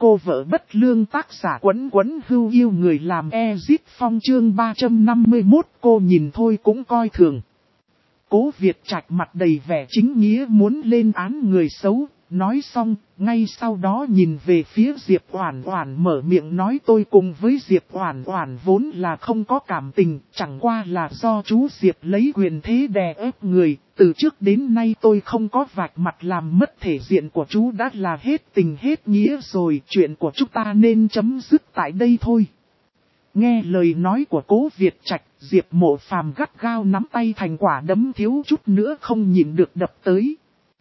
cô vợ bất lương tác giả Quấn Quấn Hưu yêu người làm Ezit Phong chương 351 cô nhìn thôi cũng coi thường. Cố Việt Trạch mặt đầy vẻ chính nghĩa muốn lên án người xấu, nói xong, ngay sau đó nhìn về phía Diệp Oản Oản mở miệng nói tôi cùng với Diệp Oản Oản vốn là không có cảm tình, chẳng qua là do chú Diệp lấy quyền thế đè ép người, từ trước đến nay tôi không có vạch mặt làm mất thể diện của chú đã là hết tình hết nghĩa rồi, chuyện của chúng ta nên chấm dứt tại đây thôi. Nghe lời nói của Cố Việt Trạch, Diệp Mộ Phàm gắt gao nắm tay thành quả đấm thiếu chút nữa không nhịn được đập tới.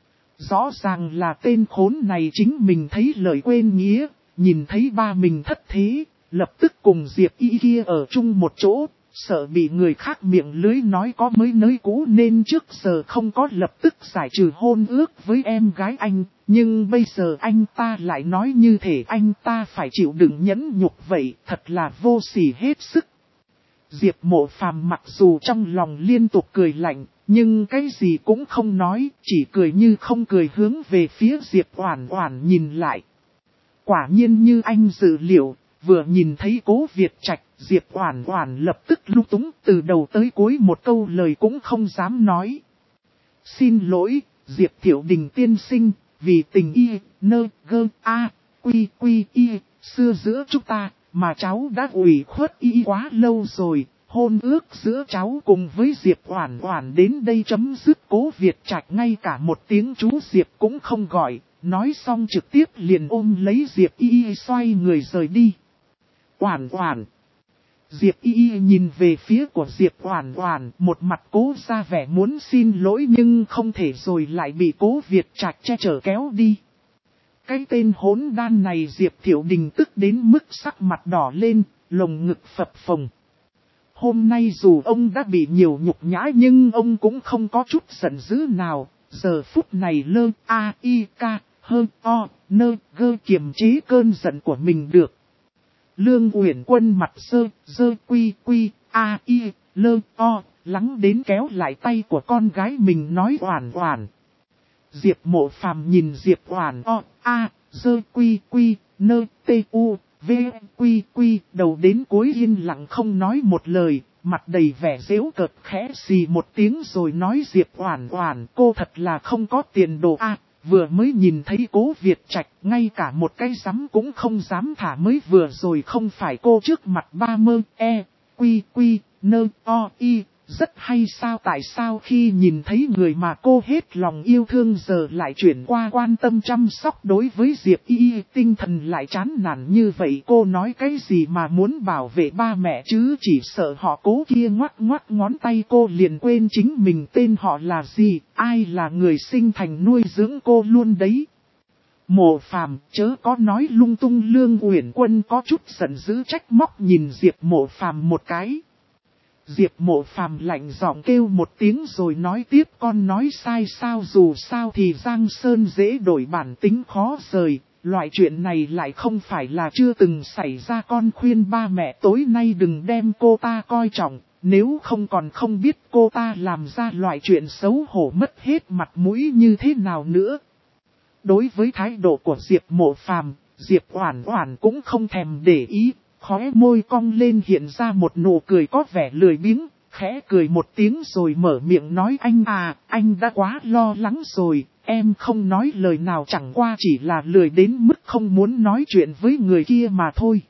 Rõ ràng là tên khốn này chính mình thấy lời quên nghĩa, nhìn thấy ba mình thất thế, lập tức cùng Diệp Y kia ở chung một chỗ, sợ bị người khác miệng lưới nói có mới nới cũ nên trước giờ không có lập tức giải trừ hôn ước với em gái anh, nhưng bây giờ anh ta lại nói như thể anh ta phải chịu đựng nhẫn nhục vậy, thật là vô sỉ hết sức. Diệp Mộ Phàm mặc dù trong lòng liên tục cười lạnh, nhưng cái gì cũng không nói, chỉ cười như không cười hướng về phía Diệp Oản Oản nhìn lại. Quả nhiên như anh dự liệu, vừa nhìn thấy Cố Việt Trạch, Diệp Oản Oản lập tức lúng túng từ đầu tới cuối một câu lời cũng không dám nói. Xin lỗi, Diệp Thiệu Đình tiên sinh, vì tình y, nơ, gơ, a, quy, y, xưa giữa chúng ta, mà cháu đã ủy khuất y quá lâu rồi. Hôn ước giữa cháu cùng với Diệp Oản Oản đến đây chấm dứt. Cố Việt Trạch ngay cả một tiếng chú Diệp cũng không gọi, nói xong trực tiếp liền ôm lấy Diệp Y xoay người rời đi. Oản Oản. Diệp Y nhìn về phía của Diệp Oản Oản, một mặt cố ra vẻ muốn xin lỗi nhưng không thể rồi lại bị Cố Việt Trạch che chở kéo đi. Cái tên hỗn đan này Diệp Thiệu Đình tức đến mức sắc mặt đỏ lên, lồng ngực phập phồng. Hôm nay dù ông đã bị nhiều nhục nhã nhưng ông cũng không có chút giận dữ nào, giờ phút này lơ a i ca hơ o nơ gơ kiềm chế cơn giận của mình được. Lương Uyển Quân mặt dơ quy a i lơ o lắng đến kéo lại tay của con gái mình nói Oản Oản. Diệp Mộ Phàm nhìn Diệp Oản o a dơ quy nơ tê u. Quy đầu đến cuối yên lặng không nói một lời, mặt đầy vẻ giễu cợt khẽ xì một tiếng rồi nói Diệp Oản Oản cô thật là không có tiền đồ a, vừa mới nhìn thấy Cố Việt Trạch ngay cả một cái rắm cũng không dám thả mới vừa rồi không phải cô trước mặt ba mơ quy nơ o y. Rất hay sao tại sao khi nhìn thấy người mà cô hết lòng yêu thương giờ lại chuyển qua quan tâm chăm sóc đối với Diệp Y tinh thần lại chán nản như vậy cô nói cái gì mà muốn bảo vệ ba mẹ chứ chỉ sợ họ Cố kia ngoắc ngón tay cô liền quên chính mình tên họ là gì, ai là người sinh thành nuôi dưỡng cô luôn đấy. Mộ Phàm chớ có nói lung tung. Lương Uyển Quân có chút giận dữ trách móc nhìn Diệp Mộ Phàm một cái. Diệp Mộ Phàm lạnh giọng kêu một tiếng rồi nói tiếp con nói sai sao dù sao thì Giang Sơn dễ đổi bản tính khó rời, loại chuyện này lại không phải là chưa từng xảy ra con khuyên ba mẹ tối nay đừng đem cô ta coi trọng, nếu không còn không biết cô ta làm ra loại chuyện xấu hổ mất hết mặt mũi như thế nào nữa. Đối với thái độ của Diệp Mộ Phàm, Diệp Oản Oản cũng không thèm để ý. Khóe môi cong lên hiện ra một nụ cười có vẻ lười biếng, khẽ cười một tiếng rồi mở miệng nói anh đã quá lo lắng rồi, em không nói lời nào chẳng qua chỉ là lười đến mức không muốn nói chuyện với người kia mà thôi.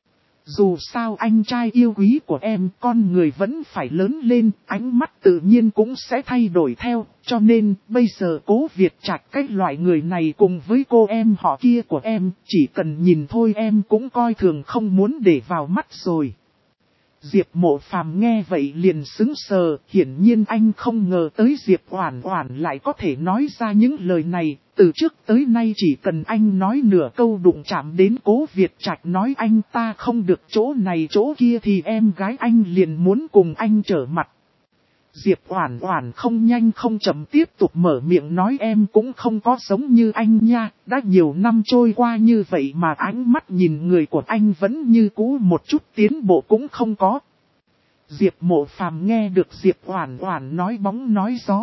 Dù sao anh trai yêu quý của em con người vẫn phải lớn lên, ánh mắt tự nhiên cũng sẽ thay đổi theo, cho nên bây giờ Cố Việt Trạch cái loại người này cùng với cô em họ kia của em, chỉ cần nhìn thôi em cũng coi thường không muốn để vào mắt rồi. Diệp Mộ Phàm nghe vậy liền sững sờ, hiển nhiên anh không ngờ tới Diệp Oản Oản lại có thể nói ra những lời này, từ trước tới nay chỉ cần anh nói nửa câu đụng chạm đến Cố Việt Trạch nói anh ta không được chỗ này chỗ kia thì em gái anh liền muốn cùng anh trở mặt. Diệp Oản Oản không nhanh không chậm tiếp tục mở miệng nói em cũng không có giống như anh nha, đã nhiều năm trôi qua như vậy mà ánh mắt nhìn người của anh vẫn như cũ một chút tiến bộ cũng không có. Diệp Mộ Phàm nghe được Diệp Oản Oản nói bóng nói gió,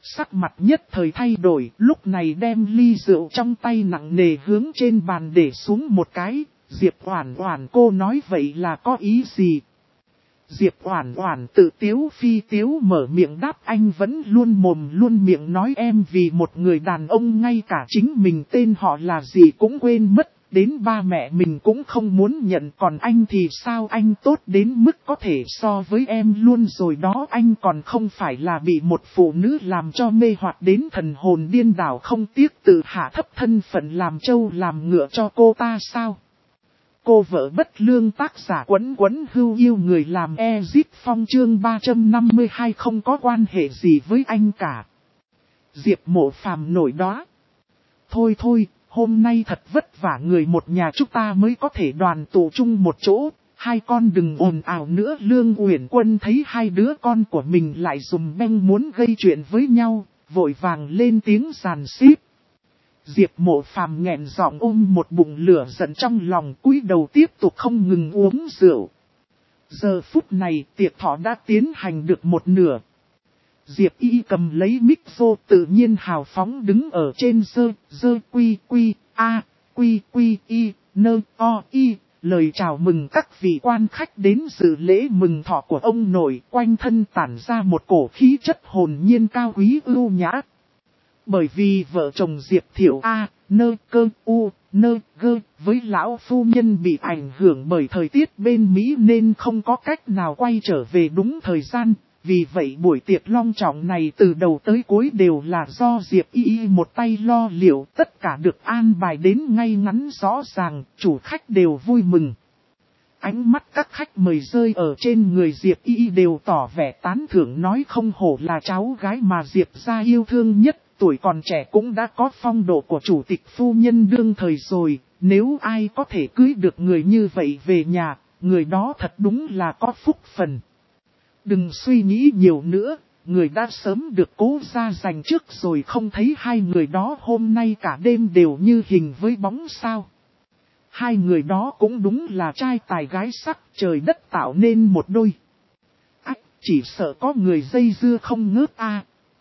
sắc mặt nhất thời thay đổi, lúc này đem ly rượu trong tay nặng nề hướng trên bàn để xuống một cái. Diệp Oản Oản, cô nói vậy là có ý gì? Diệp Oản Oản tự tiếu phi tiếu mở miệng đáp, anh vẫn luôn mồm luôn miệng nói em vì một người đàn ông ngay cả chính mình tên họ là gì cũng quên mất, đến ba mẹ mình cũng không muốn nhận, còn anh thì sao, anh tốt đến mức có thể so với em luôn rồi đó, anh còn không phải là bị một phụ nữ làm cho mê hoặc đến thần hồn điên đảo, không tiếc tự hạ thấp thân phận làm trâu làm ngựa cho cô ta sao? Cô vợ bất lương, tác giả Quấn Quấn Hưu yêu người làm Ezip Phong, chương 352, không có quan hệ gì với anh cả. Diệp Mộ Phàm nổi đó. Thôi thôi, hôm nay thật vất vả người một nhà chúng ta mới có thể đoàn tụ chung một chỗ, hai con đừng ồn ào nữa. Lương Uyển Quân thấy hai đứa con của mình lại dùm beng muốn gây chuyện với nhau, vội vàng lên tiếng giàn xíp. Diệp Mộ Phàm nghẹn giọng ôm một bụng lửa giận trong lòng, cúi đầu tiếp tục không ngừng uống rượu. Giờ phút này tiệc thọ đã tiến hành được một nửa. Diệp Y cầm lấy mic vô tự nhiên hào phóng đứng ở trên dơ quy quy a quy quy y nơ o y, lời chào mừng các vị quan khách đến dự lễ mừng thọ của ông nội, quanh thân tản ra một cổ khí chất hồn nhiên cao quý ưu nhã. Bởi vì vợ chồng Diệp Thiệu với lão phu nhân bị ảnh hưởng bởi thời tiết bên Mỹ nên không có cách nào quay trở về đúng thời gian. Vì vậy buổi tiệc long trọng này từ đầu tới cuối đều là do Diệp Y một tay lo liệu, tất cả được an bài đến ngay ngắn rõ ràng, chủ khách đều vui mừng. Ánh mắt các khách mời rơi ở trên người Diệp Y đều tỏ vẻ tán thưởng, nói không hổ là cháu gái mà Diệp gia yêu thương nhất, tuổi còn trẻ cũng đã có phong độ của chủ tịch phu nhân đương thời rồi, nếu ai có thể cưới được người như vậy về nhà, người đó thật đúng là có phúc phần. Đừng suy nghĩ nhiều nữa, người đã sớm được cố ra dành trước rồi, không thấy hai người đó hôm nay cả đêm đều như hình với bóng sao. Hai người đó cũng đúng là trai tài gái sắc, trời đất tạo nên một đôi. Ách, chỉ sợ có người dây dưa không ngớt a.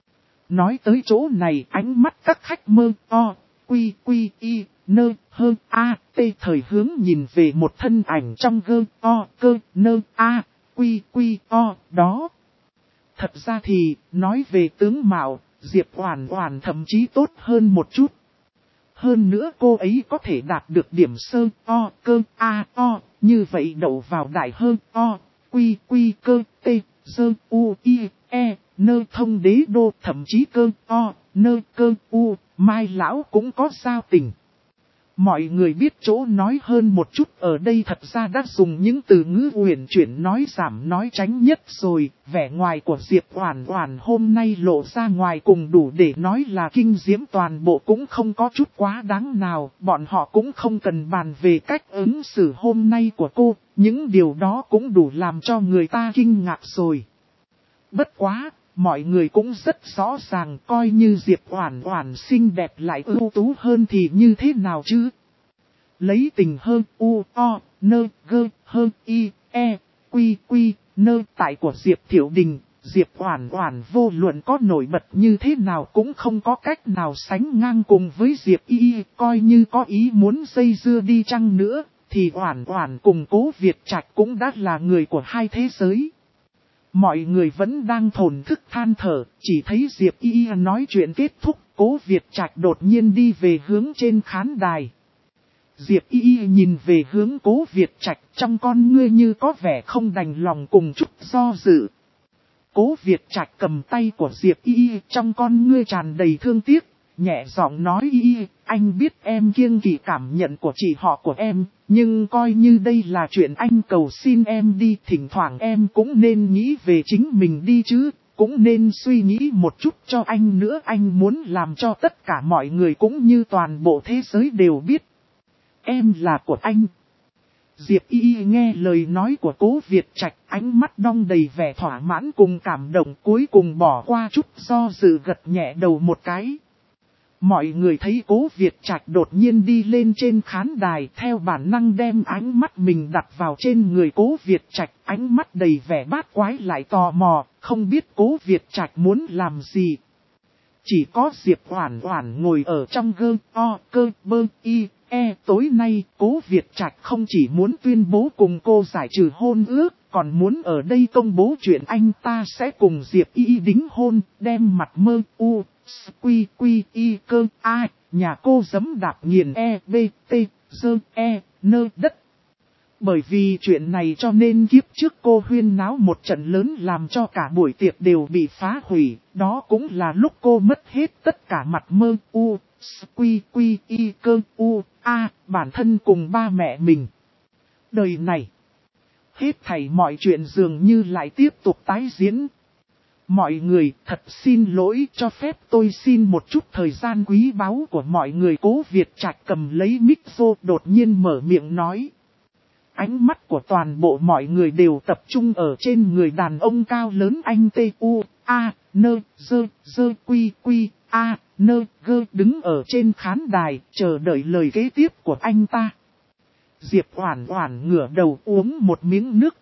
Nói tới chỗ này, ánh mắt các khách mơ o, quy quy y, nơ hơ a, tê thời hướng nhìn về một thân ảnh trong gơ o cơ nơ a, quy quy o đó. Thật ra thì, nói về tướng mạo, Diệp Oản Oản thậm chí tốt hơn một chút. Hơn nữa cô ấy có thể đạt được điểm sơ o cơ a o, như vậy đậu vào đại hơn o, quy quy cơ tê, sơ u y e, nơ thông đế đô, thậm chí cơ o, nơ cơ u, mai lão cũng có giao tình. Mọi người biết chỗ nói hơn một chút ở đây thật ra đã dùng những từ ngữ uyển chuyển nói giảm nói tránh nhất rồi, vẻ ngoài của Diệp Oản Oản hôm nay lộ ra ngoài cùng đủ để nói là kinh diễm toàn bộ, cũng không có chút quá đáng nào, bọn họ cũng không cần bàn về cách ứng xử hôm nay của cô, những điều đó cũng đủ làm cho người ta kinh ngạc rồi. Bất quá, mọi người cũng rất rõ ràng, coi như Diệp Oản Oản xinh đẹp lại ưu tú hơn thì như thế nào chứ? Lấy tình hơn u o nơ gơ hơn y e quy quy nơ tại của Diệp Thiệu Đình, Diệp Oản Oản vô luận có nổi bật như thế nào cũng không có cách nào sánh ngang cùng với Diệp Y, coi như có ý muốn dây dưa đi chăng nữa thì Oản Oản cùng Cố Việt Trạch cũng đã là người của hai thế giới. Mọi người vẫn đang thổn thức than thở, chỉ thấy Diệp Y nói chuyện kết thúc, Cố Việt Trạch đột nhiên đi về hướng trên khán đài. Diệp Y nhìn về hướng Cố Việt Trạch, trong con ngươi như có vẻ không đành lòng cùng chút do dự. Cố Việt Trạch cầm tay của Diệp Y, trong con ngươi tràn đầy thương tiếc, nhẹ giọng nói Y, anh biết em kiêng kỵ cảm nhận của chị họ của em, nhưng coi như đây là chuyện anh cầu xin em đi, thỉnh thoảng em cũng nên nghĩ về chính mình đi chứ, cũng nên suy nghĩ một chút cho anh nữa, anh muốn làm cho tất cả mọi người cũng như toàn bộ thế giới đều biết. Em là của anh. Diệp Y nghe lời nói của Cố Việt Trạch, ánh mắt đong đầy vẻ thỏa mãn cùng cảm động, cuối cùng bỏ qua chút do dự gật nhẹ đầu một cái. Mọi người thấy Cố Việt Trạch đột nhiên đi lên trên khán đài, theo bản năng đem ánh mắt mình đặt vào trên người Cố Việt Trạch, ánh mắt đầy vẻ bát quái lại tò mò, không biết Cố Việt Trạch muốn làm gì. chỉ có Diệp Oản Oản ngồi ở trong tối nay Cố Việt Trạch không chỉ muốn tuyên bố cùng cô giải trừ hôn ước, còn muốn ở đây công bố chuyện anh ta sẽ cùng Diệp Y đính hôn, đem mặt nhà cô giẫm đạp nghiền đất. Bởi vì chuyện này cho nên kiếp trước cô huyên náo một trận lớn làm cho cả buổi tiệc đều bị phá hủy, đó cũng là lúc cô mất hết tất cả mặt bản thân cùng ba mẹ mình. Đời này, hết thảy mọi chuyện dường như lại tiếp tục tái diễn. Mọi người thật xin lỗi, cho phép tôi xin một chút thời gian quý báu của mọi người. Cố Việt Trạch cầm lấy micro đột nhiên mở miệng nói. Ánh mắt của toàn bộ mọi người đều tập trung ở trên người đàn ông cao lớn anh đứng ở trên khán đài, chờ đợi lời kế tiếp của anh ta. Diệp Oản Oản ngửa đầu uống một miếng nước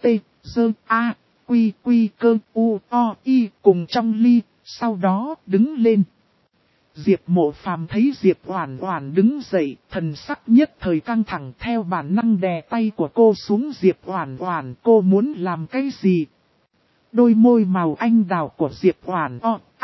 cùng trong ly, sau đó đứng lên. Diệp Mộ Phàm thấy Diệp Oản Oản đứng dậy, thần sắc nhất thời căng thẳng, theo bản năng đè tay của cô xuống. Diệp Oản Oản, cô muốn làm cái gì? Đôi môi màu anh đào của Diệp Oản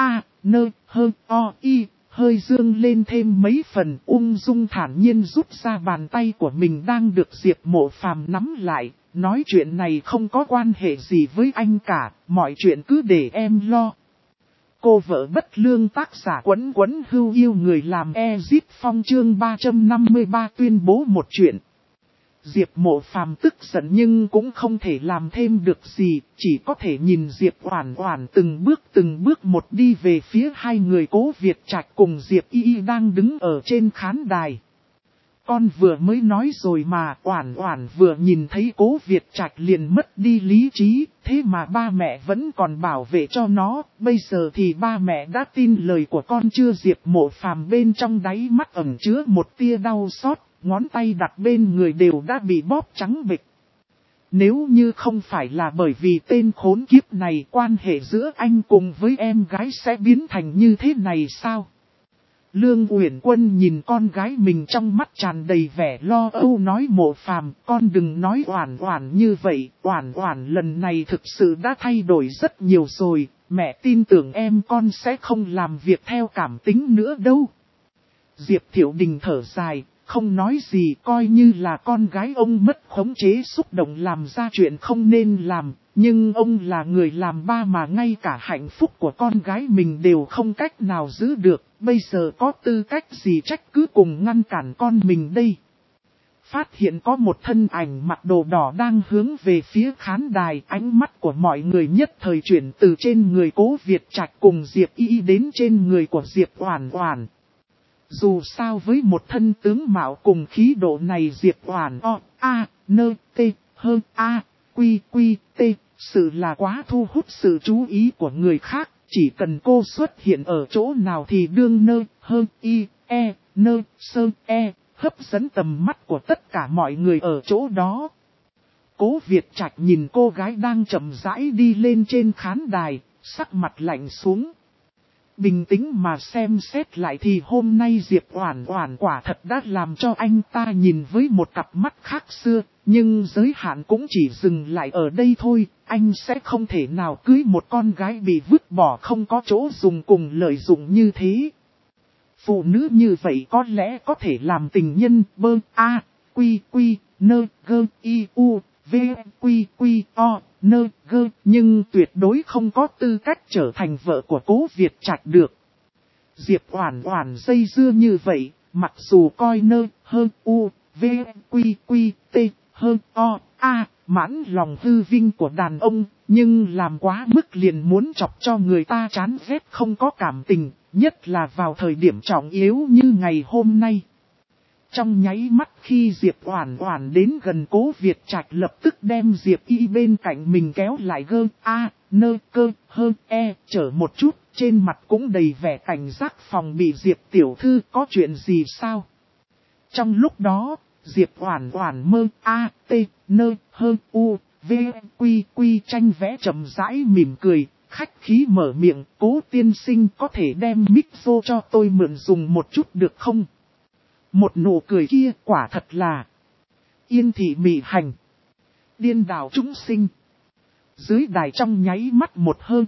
hơi dương lên thêm mấy phần, ung dung thản nhiên rút ra bàn tay của mình đang được Diệp Mộ Phàm nắm lại, nói chuyện này không có quan hệ gì với anh cả, mọi chuyện cứ để em lo. Cô vợ bất lương tác giả Quấn Quấn Hưu yêu người làm Ezip Phong chương 353 tuyên bố một chuyện. Diệp Mộ Phàm tức giận nhưng cũng không thể làm thêm được gì, chỉ có thể nhìn Diệp Oản Oản từng bước một đi về phía hai người Cố Việt Trạch cùng Diệp Y đang đứng ở trên khán đài. Con vừa mới nói rồi mà, Oản Oản vừa nhìn thấy Cố Việt Trạch liền mất đi lý trí, thế mà ba mẹ vẫn còn bảo vệ cho nó, bây giờ thì ba mẹ đã tin lời của con chưa? Diệp Mộ Phàm bên trong đáy mắt ẩn chứa một tia đau xót, ngón tay đặt bên người đều đã bị bóp trắng bệch. Nếu như không phải là bởi vì tên khốn kiếp này, quan hệ giữa anh cùng với em gái sẽ biến thành như thế này sao? Lương Uyển Quân nhìn con gái mình trong mắt tràn đầy vẻ lo âu nói Mộ Phàm, con đừng nói Oản Oản như vậy, Oản Oản lần này thực sự đã thay đổi rất nhiều rồi, mẹ tin tưởng em con sẽ không làm việc theo cảm tính nữa đâu. Diệp Thiệu Đình thở dài, không nói gì, coi như là con gái ông mất khống chế xúc động làm ra chuyện không nên làm, nhưng ông là người làm ba mà ngay cả hạnh phúc của con gái mình đều không cách nào giữ được, bây giờ có tư cách gì trách cứ cùng ngăn cản con mình đây. Phát hiện có một thân ảnh mặc đồ đỏ đang hướng về phía khán đài, ánh mắt của mọi người nhất thời chuyển từ trên người Cố Việt Trạch cùng Diệp Y đến trên người của Diệp Oản Oản. Dù sao với một thân tướng mạo cùng khí độ này Diệp Oản sự là quá thu hút sự chú ý của người khác, chỉ cần cô xuất hiện ở chỗ nào thì đương hấp dẫn tầm mắt của tất cả mọi người ở chỗ đó. Cố Việt Trạch nhìn cô gái đang chậm rãi đi lên trên khán đài, sắc mặt lạnh xuống. Bình tĩnh mà xem xét lại thì hôm nay Diệp Oản Oản quả thật đã làm cho anh ta nhìn với một cặp mắt khác xưa, nhưng giới hạn cũng chỉ dừng lại ở đây thôi, anh sẽ không thể nào cưới một con gái bị vứt bỏ không có chỗ dùng cùng lợi dụng như thế. Phụ nữ như vậy có lẽ có thể làm tình nhân nhưng tuyệt đối không có tư cách trở thành vợ của Cố Việt Trạch được. Diệp Oản Oản dây dưa như vậy, mặc dù coi mãn lòng hư vinh của đàn ông, nhưng làm quá mức liền muốn chọc cho người ta chán ghét không có cảm tình, nhất là vào thời điểm trọng yếu như ngày hôm nay. Trong nháy mắt khi Diệp Oản Oản đến gần Cố Việt Trạch lập tức đem Diệp Y bên cạnh mình kéo lại chở một chút, trên mặt cũng đầy vẻ cảnh giác phòng bị. Diệp tiểu thư có chuyện gì sao? Trong lúc đó, Diệp Oản Oản tranh vẽ chậm rãi mỉm cười, khách khí mở miệng, Cố tiên sinh có thể đem micro cho tôi mượn dùng một chút được không? Một nụ cười kia quả thật là yên thị mị hành, điên đảo chúng sinh. Dưới đài trong nháy mắt một hơi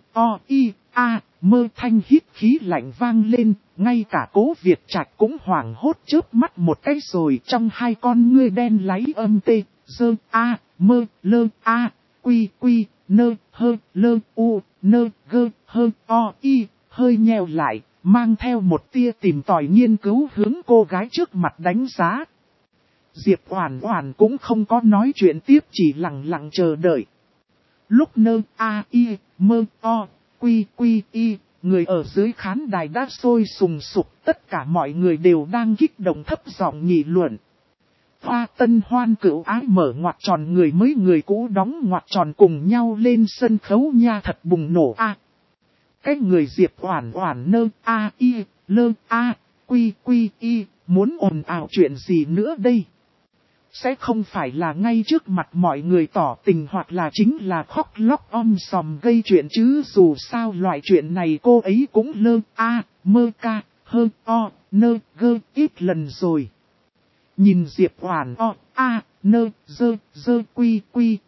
mơ thanh hít khí lạnh vang lên, ngay cả Cố Việt Trạch cũng hoảng hốt chớp mắt một cái rồi trong hai con ngươi đen láy âm tê, dơ mơ lơ quy quy nơ hơ lơ u nơ gơ hơ hơi nheo lại, mang theo một tia tìm tòi nghiên cứu hướng cô gái trước mặt đánh giá. Diệp Oản Oản cũng không có nói chuyện tiếp, chỉ lặng lặng chờ đợi. Lúc nơ mơ quy quy người ở dưới khán đài đã sôi sùng sục, tất cả mọi người đều đang kích động thấp giọng nghị luận. Hoa tân hoan cửu ái mở ngoặc tròn, người mới người cũ đóng ngoặc tròn cùng nhau lên sân khấu nha, thật bùng nổ Cái người Diệp Oản Oản nơ lơ quy quy muốn ồn ào chuyện gì nữa đây? Sẽ không phải là ngay trước mặt mọi người tỏ tình hoặc là chính là khóc lóc sòm gây chuyện chứ, dù sao loại chuyện này cô ấy cũng lơ mơ ca hơ nơ gơ ít lần rồi. Nhìn Diệp Oản nơ dơ quy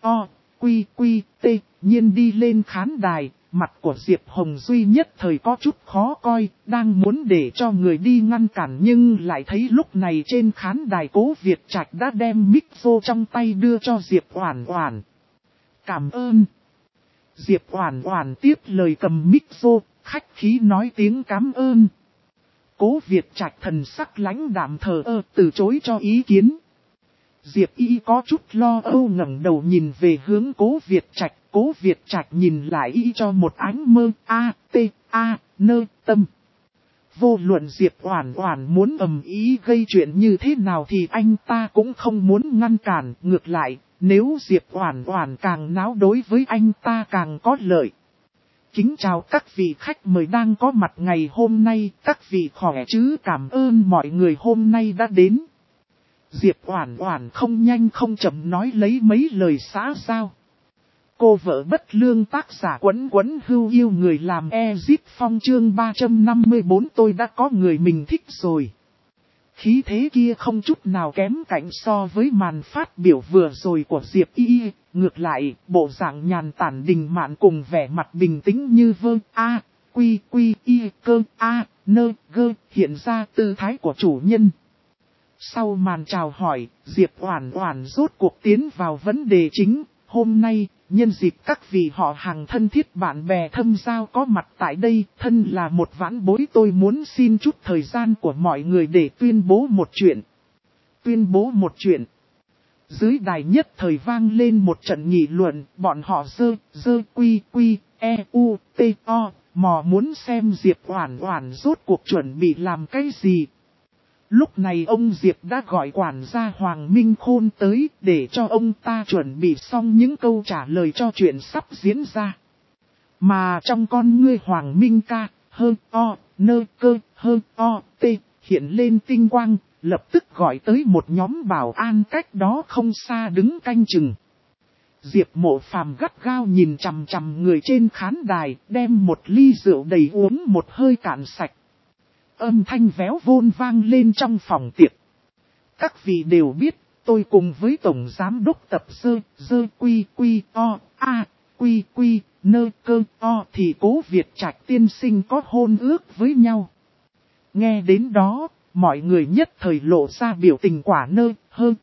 quy tê nhiên đi lên khán đài, mặt của Diệp Hồng Duy nhất thời có chút khó coi, đang muốn để cho người đi ngăn cản nhưng lại thấy lúc này trên khán đài Cố Việt Trạch đã đem micro trong tay đưa cho Diệp Oản Oản. Cảm ơn. Diệp Oản Oản tiếp lời cầm micro, khách khí nói tiếng cảm ơn. Cố Việt Trạch thần sắc lãnh đạm thờ ơ từ chối cho ý kiến. Diệp Y có chút lo âu ngẩng đầu nhìn về hướng Cố Việt Trạch. Cố Việt Trạch nhìn lại Y cho một ánh mơ nơ tâm. Vô luận Diệp Oản Oản muốn ầm ý gây chuyện như thế nào thì anh ta cũng không muốn ngăn cản. Ngược lại, nếu Diệp Oản Oản càng náo đối với anh ta càng có lợi. Kính chào các vị khách mời đang có mặt ngày hôm nay, các vị khỏe chứ, cảm ơn mọi người hôm nay đã đến. Diệp Oản Oản không nhanh không chậm nói lấy mấy lời xã giao. Cô vợ bất lương tác giả Quấn Quấn Hưu yêu người làm Ezit Phong chương 354 tôi đã có người mình thích rồi. Khí thế kia không chút nào kém cạnh so với màn phát biểu vừa rồi của Diệp Y. Ngược lại, bộ dạng nhàn tản đình mạn cùng vẻ mặt bình tĩnh như vơ quy quy cơ nơ gơ hiện ra tư thái của chủ nhân. Sau màn chào hỏi, Diệp Oản Oản rốt cuộc tiến vào vấn đề chính. Hôm nay, nhân dịp các vị họ hàng thân thiết bạn bè thâm giao có mặt tại đây, thân là một vãn bối tôi muốn xin chút thời gian của mọi người để tuyên bố một chuyện. Tuyên bố một chuyện. Dưới đài nhất thời vang lên một trận nghị luận, bọn họ dơ quy quy mò muốn xem Diệp Oản Oản rốt cuộc chuẩn bị làm cái gì. Lúc này ông Diệp đã gọi quản gia Hoàng Minh Khôn tới để cho ông ta chuẩn bị xong những câu trả lời cho chuyện sắp diễn ra. Mà trong con ngươi Hoàng Minh ca, nơ cơ, tê, hiện lên tinh quang, lập tức gọi tới một nhóm bảo an cách đó không xa đứng canh chừng. Diệp Mộ Phàm gắt gao nhìn chằm chằm người trên khán đài, đem một ly rượu đầy uống một hơi cạn sạch. Âm thanh véo vôn vang lên trong phòng tiệc. Các vị đều biết, tôi cùng với Tổng Giám đốc tập dơ quy quy nơ cơ thì Cố Việt Trạch tiên sinh có hôn ước với nhau. Nghe đến đó, mọi người nhất thời lộ ra biểu tình quả nơ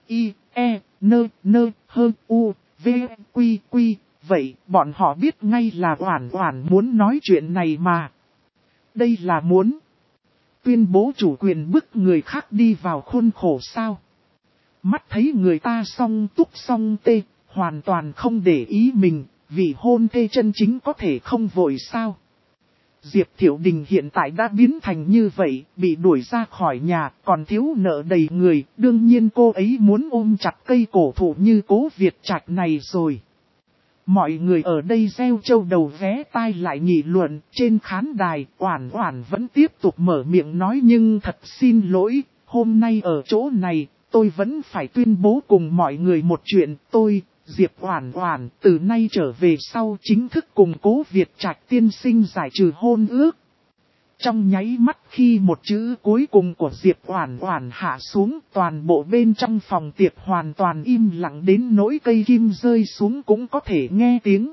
quy, vậy bọn họ biết ngay là Oản Oản muốn nói chuyện này mà. Đây là muốn tuyên bố chủ quyền bức người khác đi vào khuôn khổ sao? Mắt thấy người ta song túc song tê, hoàn toàn không để ý mình, vì hôn thê chân chính có thể không vội sao? Diệp Thiệu Đình hiện tại đã biến thành như vậy, bị đuổi ra khỏi nhà, còn thiếu nợ đầy người, đương nhiên cô ấy muốn ôm chặt cây cổ thụ như Cố Việt Trạch này rồi. Mọi người ở đây gieo châu đầu vé tai lại nghị luận, trên khán đài, Oản Oản vẫn tiếp tục mở miệng nói nhưng thật xin lỗi, hôm nay ở chỗ này, tôi vẫn phải tuyên bố cùng mọi người một chuyện, tôi, Diệp Oản Oản từ nay trở về sau chính thức cùng Cố Việt Trạch tiên sinh giải trừ hôn ước. Trong nháy mắt khi một chữ cuối cùng của Diệp Oản Oản hạ xuống, toàn bộ bên trong phòng tiệc hoàn toàn im lặng đến nỗi cây kim rơi xuống cũng có thể nghe tiếng.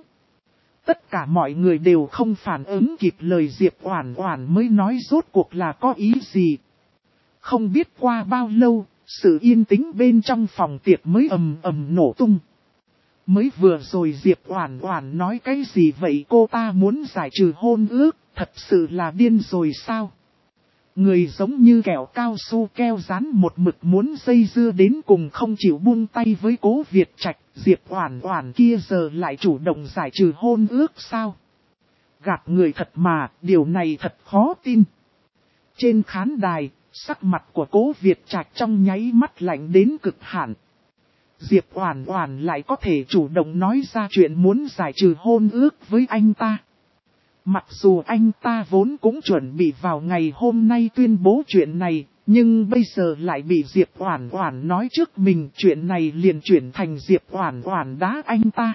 Tất cả mọi người đều không phản ứng kịp lời Diệp Oản Oản mới nói rốt cuộc là có ý gì. Không biết qua bao lâu, sự yên tĩnh bên trong phòng tiệc mới ầm ầm nổ tung. Mới vừa rồi Diệp Oản Oản nói cái gì vậy, cô ta muốn giải trừ hôn ước, thật sự là điên rồi sao? Người giống như kẹo cao su keo dán một mực muốn dây dưa đến cùng không chịu buông tay với Cố Việt Trạch, Diệp Oản Oản kia giờ lại chủ động giải trừ hôn ước sao? Gạt người thật mà, điều này thật khó tin. Trên khán đài, sắc mặt của Cố Việt Trạch trong nháy mắt lạnh đến cực hạn. Diệp Oản Oản lại có thể chủ động nói ra chuyện muốn giải trừ hôn ước với anh ta. Mặc dù anh ta vốn cũng chuẩn bị vào ngày hôm nay tuyên bố chuyện này, nhưng bây giờ lại bị Diệp Oản Oản nói trước mình, chuyện này liền chuyển thành Diệp Oản Oản đá anh ta.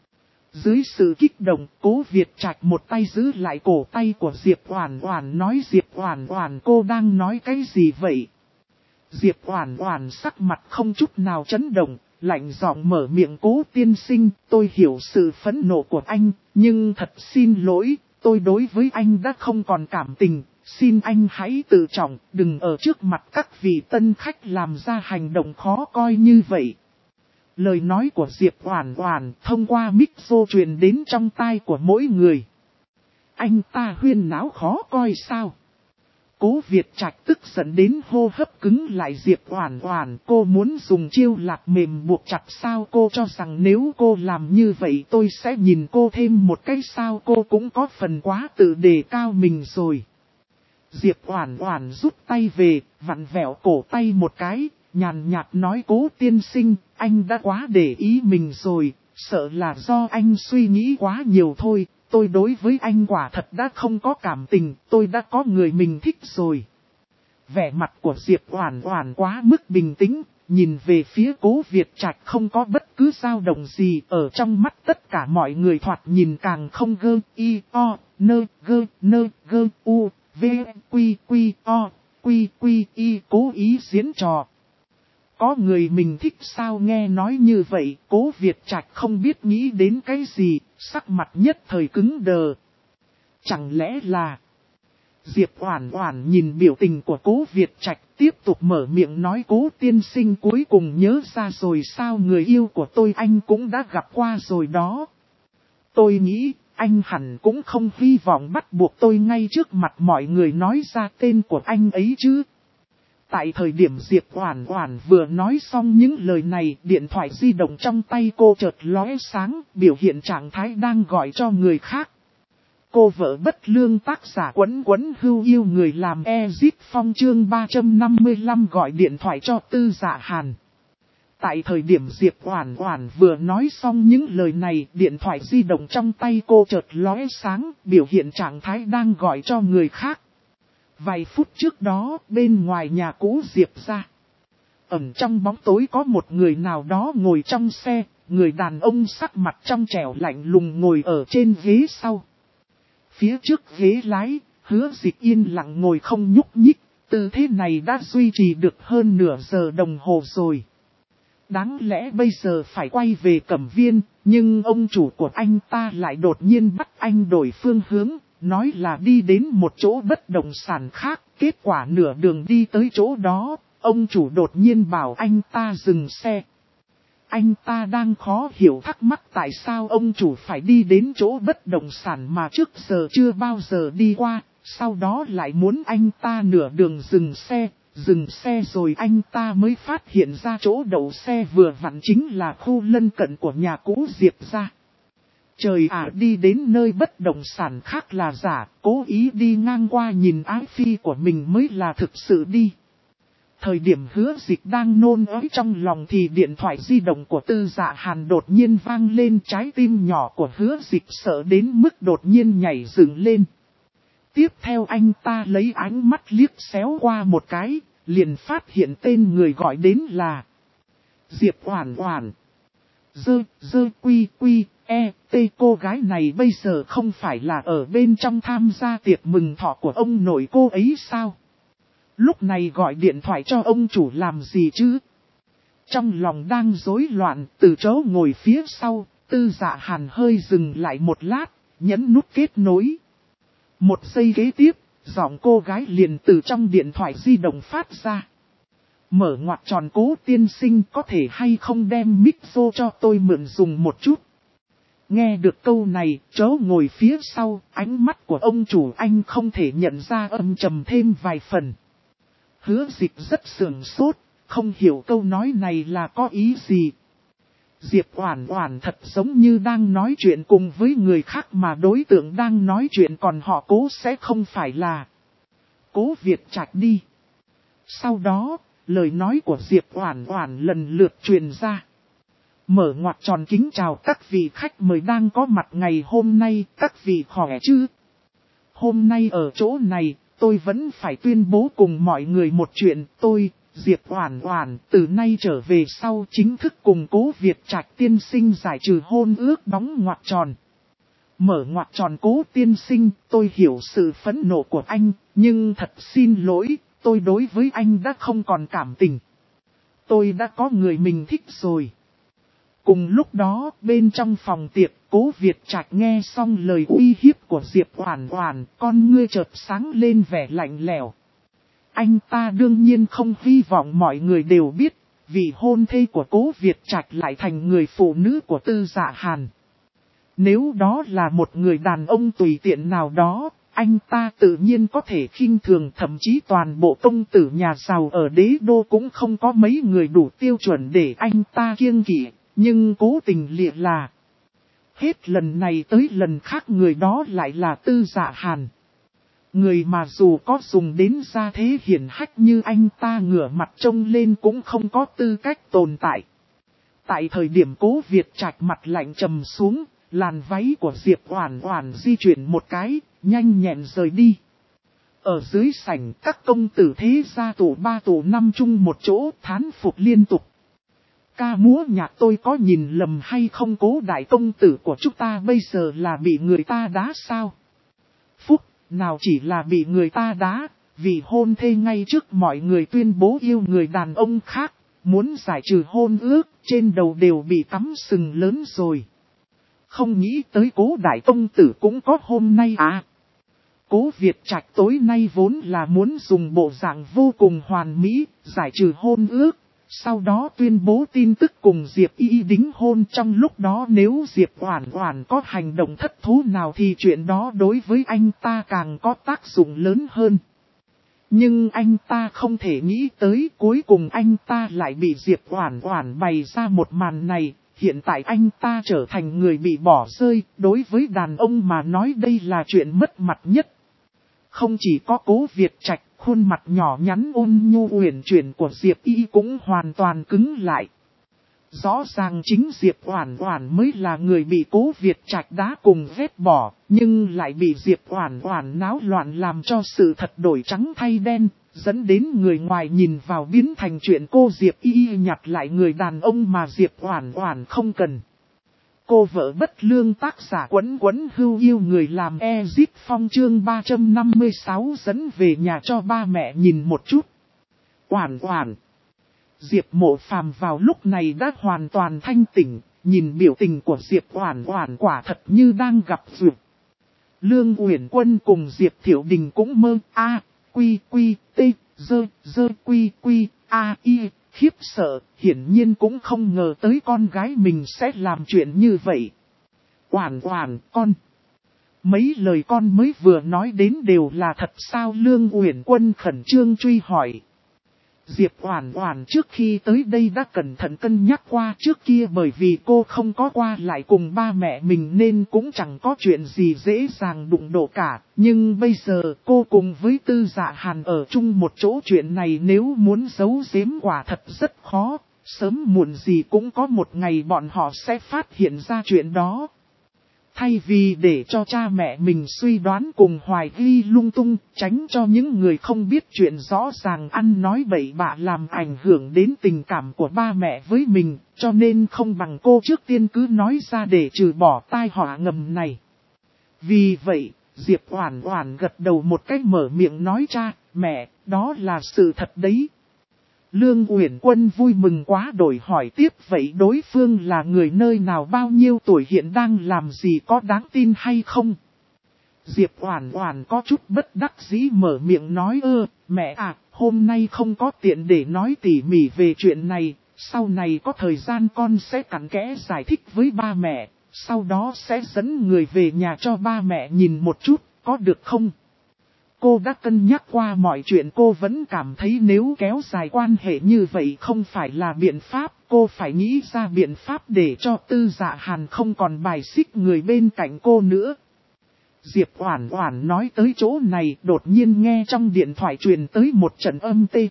Dưới sự kích động, Cố Việt Trạch một tay giữ lại cổ tay của Diệp Oản Oản nói, Diệp Oản Oản cô đang nói cái gì vậy? Diệp Oản Oản sắc mặt không chút nào chấn động, lạnh giọng mở miệng, Cố tiên sinh, tôi hiểu sự phẫn nộ của anh, nhưng thật xin lỗi, tôi đối với anh đã không còn cảm tình, xin anh hãy tự trọng, đừng ở trước mặt các vị tân khách làm ra hành động khó coi như vậy. Lời nói của Diệp Oản Oản thông qua micro truyền đến trong tai của mỗi người. Anh ta huyên náo khó coi sao? Cố Việt Trạch tức giận đến hô hấp cứng lại, Diệp Oản Oản cô muốn dùng chiêu lạc mềm buộc chặt sao? Cô cho rằng nếu cô làm như vậy tôi sẽ nhìn cô thêm một cái sao? Cô cũng có phần quá tự đề cao mình rồi. Diệp Oản Oản rút tay về, vặn vẹo cổ tay một cái, nhàn nhạt nói, Cố tiên sinh, anh đã quá để ý mình rồi, sợ là do anh suy nghĩ quá nhiều thôi. Tôi đối với anh quả thật đã không có cảm tình, tôi đã có người mình thích rồi. Vẻ mặt của Diệp Oản Oản quá mức bình tĩnh, nhìn về phía Cố Việt Trạch không có bất cứ dao động gì, ở trong mắt tất cả mọi người thoạt nhìn càng không gơ, y, o, nơ, gơ, u, v, quy, o, quy, y, cố ý diễn trò. Có người mình thích sao? Nghe nói như vậy, Cố Việt Trạch không biết nghĩ đến cái gì, sắc mặt nhất thời cứng đờ. Chẳng lẽ là... Diệp Oản Oản nhìn biểu tình của Cố Việt Trạch, tiếp tục mở miệng nói, Cố tiên sinh cuối cùng nhớ ra rồi sao? Người yêu của tôi anh cũng đã gặp qua rồi đó. Tôi nghĩ, anh hẳn cũng không hy vọng bắt buộc tôi ngay trước mặt mọi người nói ra tên của anh ấy chứ. Tại thời điểm Diệp Oản Oản vừa nói xong những lời này, điện thoại di động trong tay cô chợt lóe sáng, biểu hiện trạng thái đang gọi cho người khác. Cô vợ bất lương tác giả Quấn Quấn Hưu yêu người làm Ezit Phong chương 355 gọi điện thoại cho Tư Dạ Hàn. Tại thời điểm Diệp Oản Oản vừa nói xong những lời này, điện thoại di động trong tay cô chợt lóe sáng, biểu hiện trạng thái đang gọi cho người khác. Vài phút trước đó, bên ngoài nhà cũ Diệp gia, ẩn trong bóng tối có một người nào đó ngồi trong xe, người đàn ông sắc mặt trong trẻo lạnh lùng ngồi ở trên ghế sau. Phía trước ghế lái, Hứa Dịch yên lặng ngồi không nhúc nhích, tư thế này đã duy trì được hơn nửa giờ đồng hồ rồi. Đáng lẽ bây giờ phải quay về Cẩm Viên, nhưng ông chủ của anh ta lại đột nhiên bắt anh đổi phương hướng, nói là đi đến một chỗ bất động sản khác. Kết quả nửa đường đi tới chỗ đó, ông chủ đột nhiên bảo anh ta dừng xe. Anh ta đang khó hiểu thắc mắc tại sao ông chủ phải đi đến chỗ bất động sản mà trước giờ chưa bao giờ đi qua, sau đó lại muốn anh ta nửa đường dừng xe rồi anh ta mới phát hiện ra chỗ đậu xe vừa vặn chính là khu lân cận của nhà cũ Diệp gia. Trời ạ, đi đến nơi bất động sản khác là giả, cố ý đi ngang qua nhìn ái phi của mình mới là thực sự đi. Thời điểm Hứa Dịch đang nôn ói trong lòng thì điện thoại di động của Tư Dạ Hàn đột nhiên vang lên, trái tim nhỏ của Hứa Dịch sợ đến mức đột nhiên nhảy dựng lên. Tiếp theo anh ta lấy ánh mắt liếc xéo qua một cái, liền phát hiện tên người gọi đến là Diệp Oản Oản. cô gái này bây giờ không phải là ở bên trong tham gia tiệc mừng thọ của ông nội cô ấy sao? Lúc này gọi điện thoại cho ông chủ làm gì chứ? Trong lòng đang rối loạn, từ chỗ ngồi phía sau, Tư Dạ Hàn hơi dừng lại một lát, nhấn nút kết nối. Một giây kế tiếp, giọng cô gái liền từ trong điện thoại di động phát ra. Mở ngoặc tròn Cố tiên sinh, có thể hay không đem mic vô cho tôi mượn dùng một chút. Nghe được câu này, chỗ ngồi phía sau, ánh mắt của ông chủ anh không thể nhận ra âm trầm thêm vài phần. Hứa Dịch rất sửng sốt, không hiểu câu nói này là có ý gì. Diệp Oản Oản thật giống như đang nói chuyện cùng với người khác mà đối tượng đang nói chuyện còn họ Cố sẽ không phải là Cố Việt Trạch đi. Sau đó, lời nói của Diệp Oản Oản lần lượt truyền ra. Mở ngoặc tròn kính chào các vị khách mời đang có mặt ngày hôm nay, các vị khỏe chứ? Hôm nay ở chỗ này, tôi vẫn phải tuyên bố cùng mọi người một chuyện, tôi, Diệp Oản Oản, từ nay trở về sau chính thức cùng Cố Việt Trạch tiên sinh giải trừ hôn ước đóng ngoặc tròn. Mở ngoặc tròn Cố tiên sinh, tôi hiểu sự phẫn nộ của anh, nhưng thật xin lỗi, tôi đối với anh đã không còn cảm tình. Tôi đã có người mình thích rồi. Cùng lúc đó, bên trong phòng tiệc, Cố Việt Trạch nghe xong lời uy hiếp của Diệp Oản Oản, con ngươi chợt sáng lên vẻ lạnh lẽo. Anh ta đương nhiên không hy vọng mọi người đều biết, vì hôn thê của Cố Việt Trạch lại thành người phụ nữ của Tư Dạ Hàn. Nếu đó là một người đàn ông tùy tiện nào đó, anh ta tự nhiên có thể khinh thường, thậm chí toàn bộ công tử nhà giàu ở đế đô cũng không có mấy người đủ tiêu chuẩn để anh ta kiêng kỵ. Nhưng cố tình lịa là, hết lần này tới lần khác người đó lại là Tư Dạ Hàn. Người mà dù có dùng đến gia thế hiển hách như anh ta ngửa mặt trông lên cũng không có tư cách tồn tại. Tại thời điểm Cố Việt Trạch mặt lạnh trầm xuống, làn váy của Diệp Oản Oản di chuyển một cái, nhanh nhẹn rời đi. Ở dưới sảnh, các công tử thế gia tụ 3 tụ 5 chung một chỗ thán phục liên tục. Ca múa nhạc tôi có nhìn lầm hay không, Cố đại công tử của chúng ta bây giờ là bị người ta đá sao? Phúc, nào chỉ là bị người ta đá, vì hôn thê ngay trước mọi người tuyên bố yêu người đàn ông khác, muốn giải trừ hôn ước, trên đầu đều bị cắm sừng lớn rồi. Không nghĩ tới Cố đại công tử cũng có hôm nay à? Cố Việt Trạch tối nay vốn là muốn dùng bộ dạng vô cùng hoàn mỹ, giải trừ hôn ước. Sau đó tuyên bố tin tức cùng Diệp Y đính hôn, trong lúc đó nếu Diệp Oản Oản có hành động thất thú nào thì chuyện đó đối với anh ta càng có tác dụng lớn hơn. Nhưng anh ta không thể nghĩ tới cuối cùng anh ta lại bị Diệp Oản Oản bày ra một màn này, hiện tại anh ta trở thành người bị bỏ rơi, đối với đàn ông mà nói đây là chuyện mất mặt nhất. Không chỉ có Cố Việt Trạch, khuôn mặt nhỏ nhắn ôn nhu uyển chuyển của Diệp Y cũng hoàn toàn cứng lại. Rõ ràng chính Diệp Oản Oản mới là người bị Cố Việt Trạch đá cùng vết bỏ, nhưng lại bị Diệp Oản Oản náo loạn làm cho sự thật đổi trắng thay đen, dẫn đến người ngoài nhìn vào biến thành chuyện cô Diệp Y nhặt lại người đàn ông mà Diệp Oản Oản không cần. Cô vợ bất lương tác giả Quấn Quấn Hưu yêu người làm Ezip Phong chương 356 dẫn về nhà cho ba mẹ nhìn một chút. Oản Oản. Diệp Mộ Phàm vào lúc này đã hoàn toàn thanh tỉnh, nhìn biểu tình của Diệp Oản Oản quả thật như đang gặp duyệt. Lương Uyển Quân cùng Diệp Thiệu Đình cũng mơ khiếp sợ, hiển nhiên cũng không ngờ tới con gái mình sẽ làm chuyện như vậy. Oản Oản, con. Mấy lời con mới vừa nói đến đều là thật sao? Lương Uyển Quân khẩn trương truy hỏi. Diệp Oản Oản trước khi tới đây đã cẩn thận cân nhắc qua, trước kia bởi vì cô không có qua lại cùng ba mẹ mình nên cũng chẳng có chuyện gì dễ dàng đụng độ cả. Nhưng bây giờ cô cùng với Tư Dạ Hàn ở chung một chỗ, chuyện này nếu muốn giấu giếm quả thật rất khó, sớm muộn gì cũng có một ngày bọn họ sẽ phát hiện ra chuyện đó. Thay vì để cho cha mẹ mình suy đoán cùng hoài nghi lung tung, tránh cho những người không biết chuyện rõ ràng ăn nói bậy bạ làm ảnh hưởng đến tình cảm của ba mẹ với mình, cho nên không bằng cô trước tiên cứ nói ra để trừ bỏ tai họa ngầm này. Vì vậy, Diệp Oản Oản gật đầu một cách mở miệng nói cha, mẹ, đó là sự thật đấy. Lương Uyển Quân vui mừng quá đổi hỏi tiếp vậy đối phương là người nơi nào bao nhiêu tuổi hiện đang làm gì có đáng tin hay không? Diệp Oản Oản có chút bất đắc dĩ mở miệng nói mẹ à, hôm nay không có tiện để nói tỉ mỉ về chuyện này, sau này có thời gian con sẽ cặn kẽ giải thích với ba mẹ, sau đó sẽ dẫn người về nhà cho ba mẹ nhìn một chút, có được không? Cô đã cân nhắc qua mọi chuyện, cô vẫn cảm thấy nếu kéo dài quan hệ như vậy không phải là biện pháp, cô phải nghĩ ra biện pháp để cho Tư Dạ Hàn không còn bài xích người bên cạnh cô nữa. Diệp Oản Oản nói tới chỗ này, đột nhiên nghe trong điện thoại truyền tới một trận âm tê,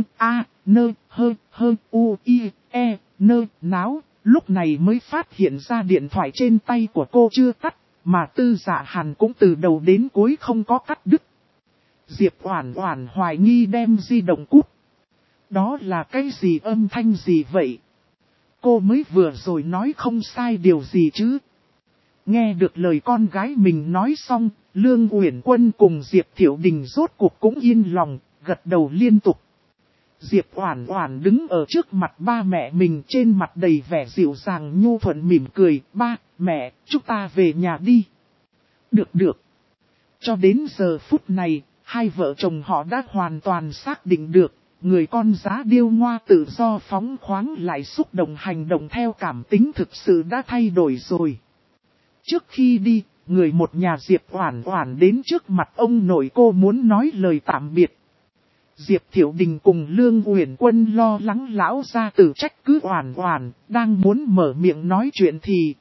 náo, lúc này mới phát hiện ra điện thoại trên tay của cô chưa tắt, mà Tư Dạ Hàn cũng từ đầu đến cuối không có cắt đứt. Diệp Oản Oản hoài nghi đem di động cúp. Đó là cái gì, âm thanh gì vậy? Cô mới vừa rồi nói không sai điều gì chứ? Nghe được lời con gái mình nói xong, Lương Uyển Quân cùng Diệp Thiệu Đình rốt cuộc cũng yên lòng, gật đầu liên tục. Diệp Oản Oản đứng ở trước mặt ba mẹ mình, trên mặt đầy vẻ dịu dàng nhu thuận mỉm cười, ba, mẹ, chúng ta về nhà đi. Được. Cho đến giờ phút này, hai vợ chồng họ đã hoàn toàn xác định được, người con giá điêu ngoa tự do phóng khoáng lại xúc động hành động theo cảm tính thực sự đã thay đổi rồi. Trước khi đi, người một nhà Diệp Oản Oản đến trước mặt ông nội cô muốn nói lời tạm biệt. Diệp Thiệu Đình cùng Lương Uyển Quân lo lắng lão gia tử trách cứ Oản Oản, đang muốn mở miệng nói chuyện thì...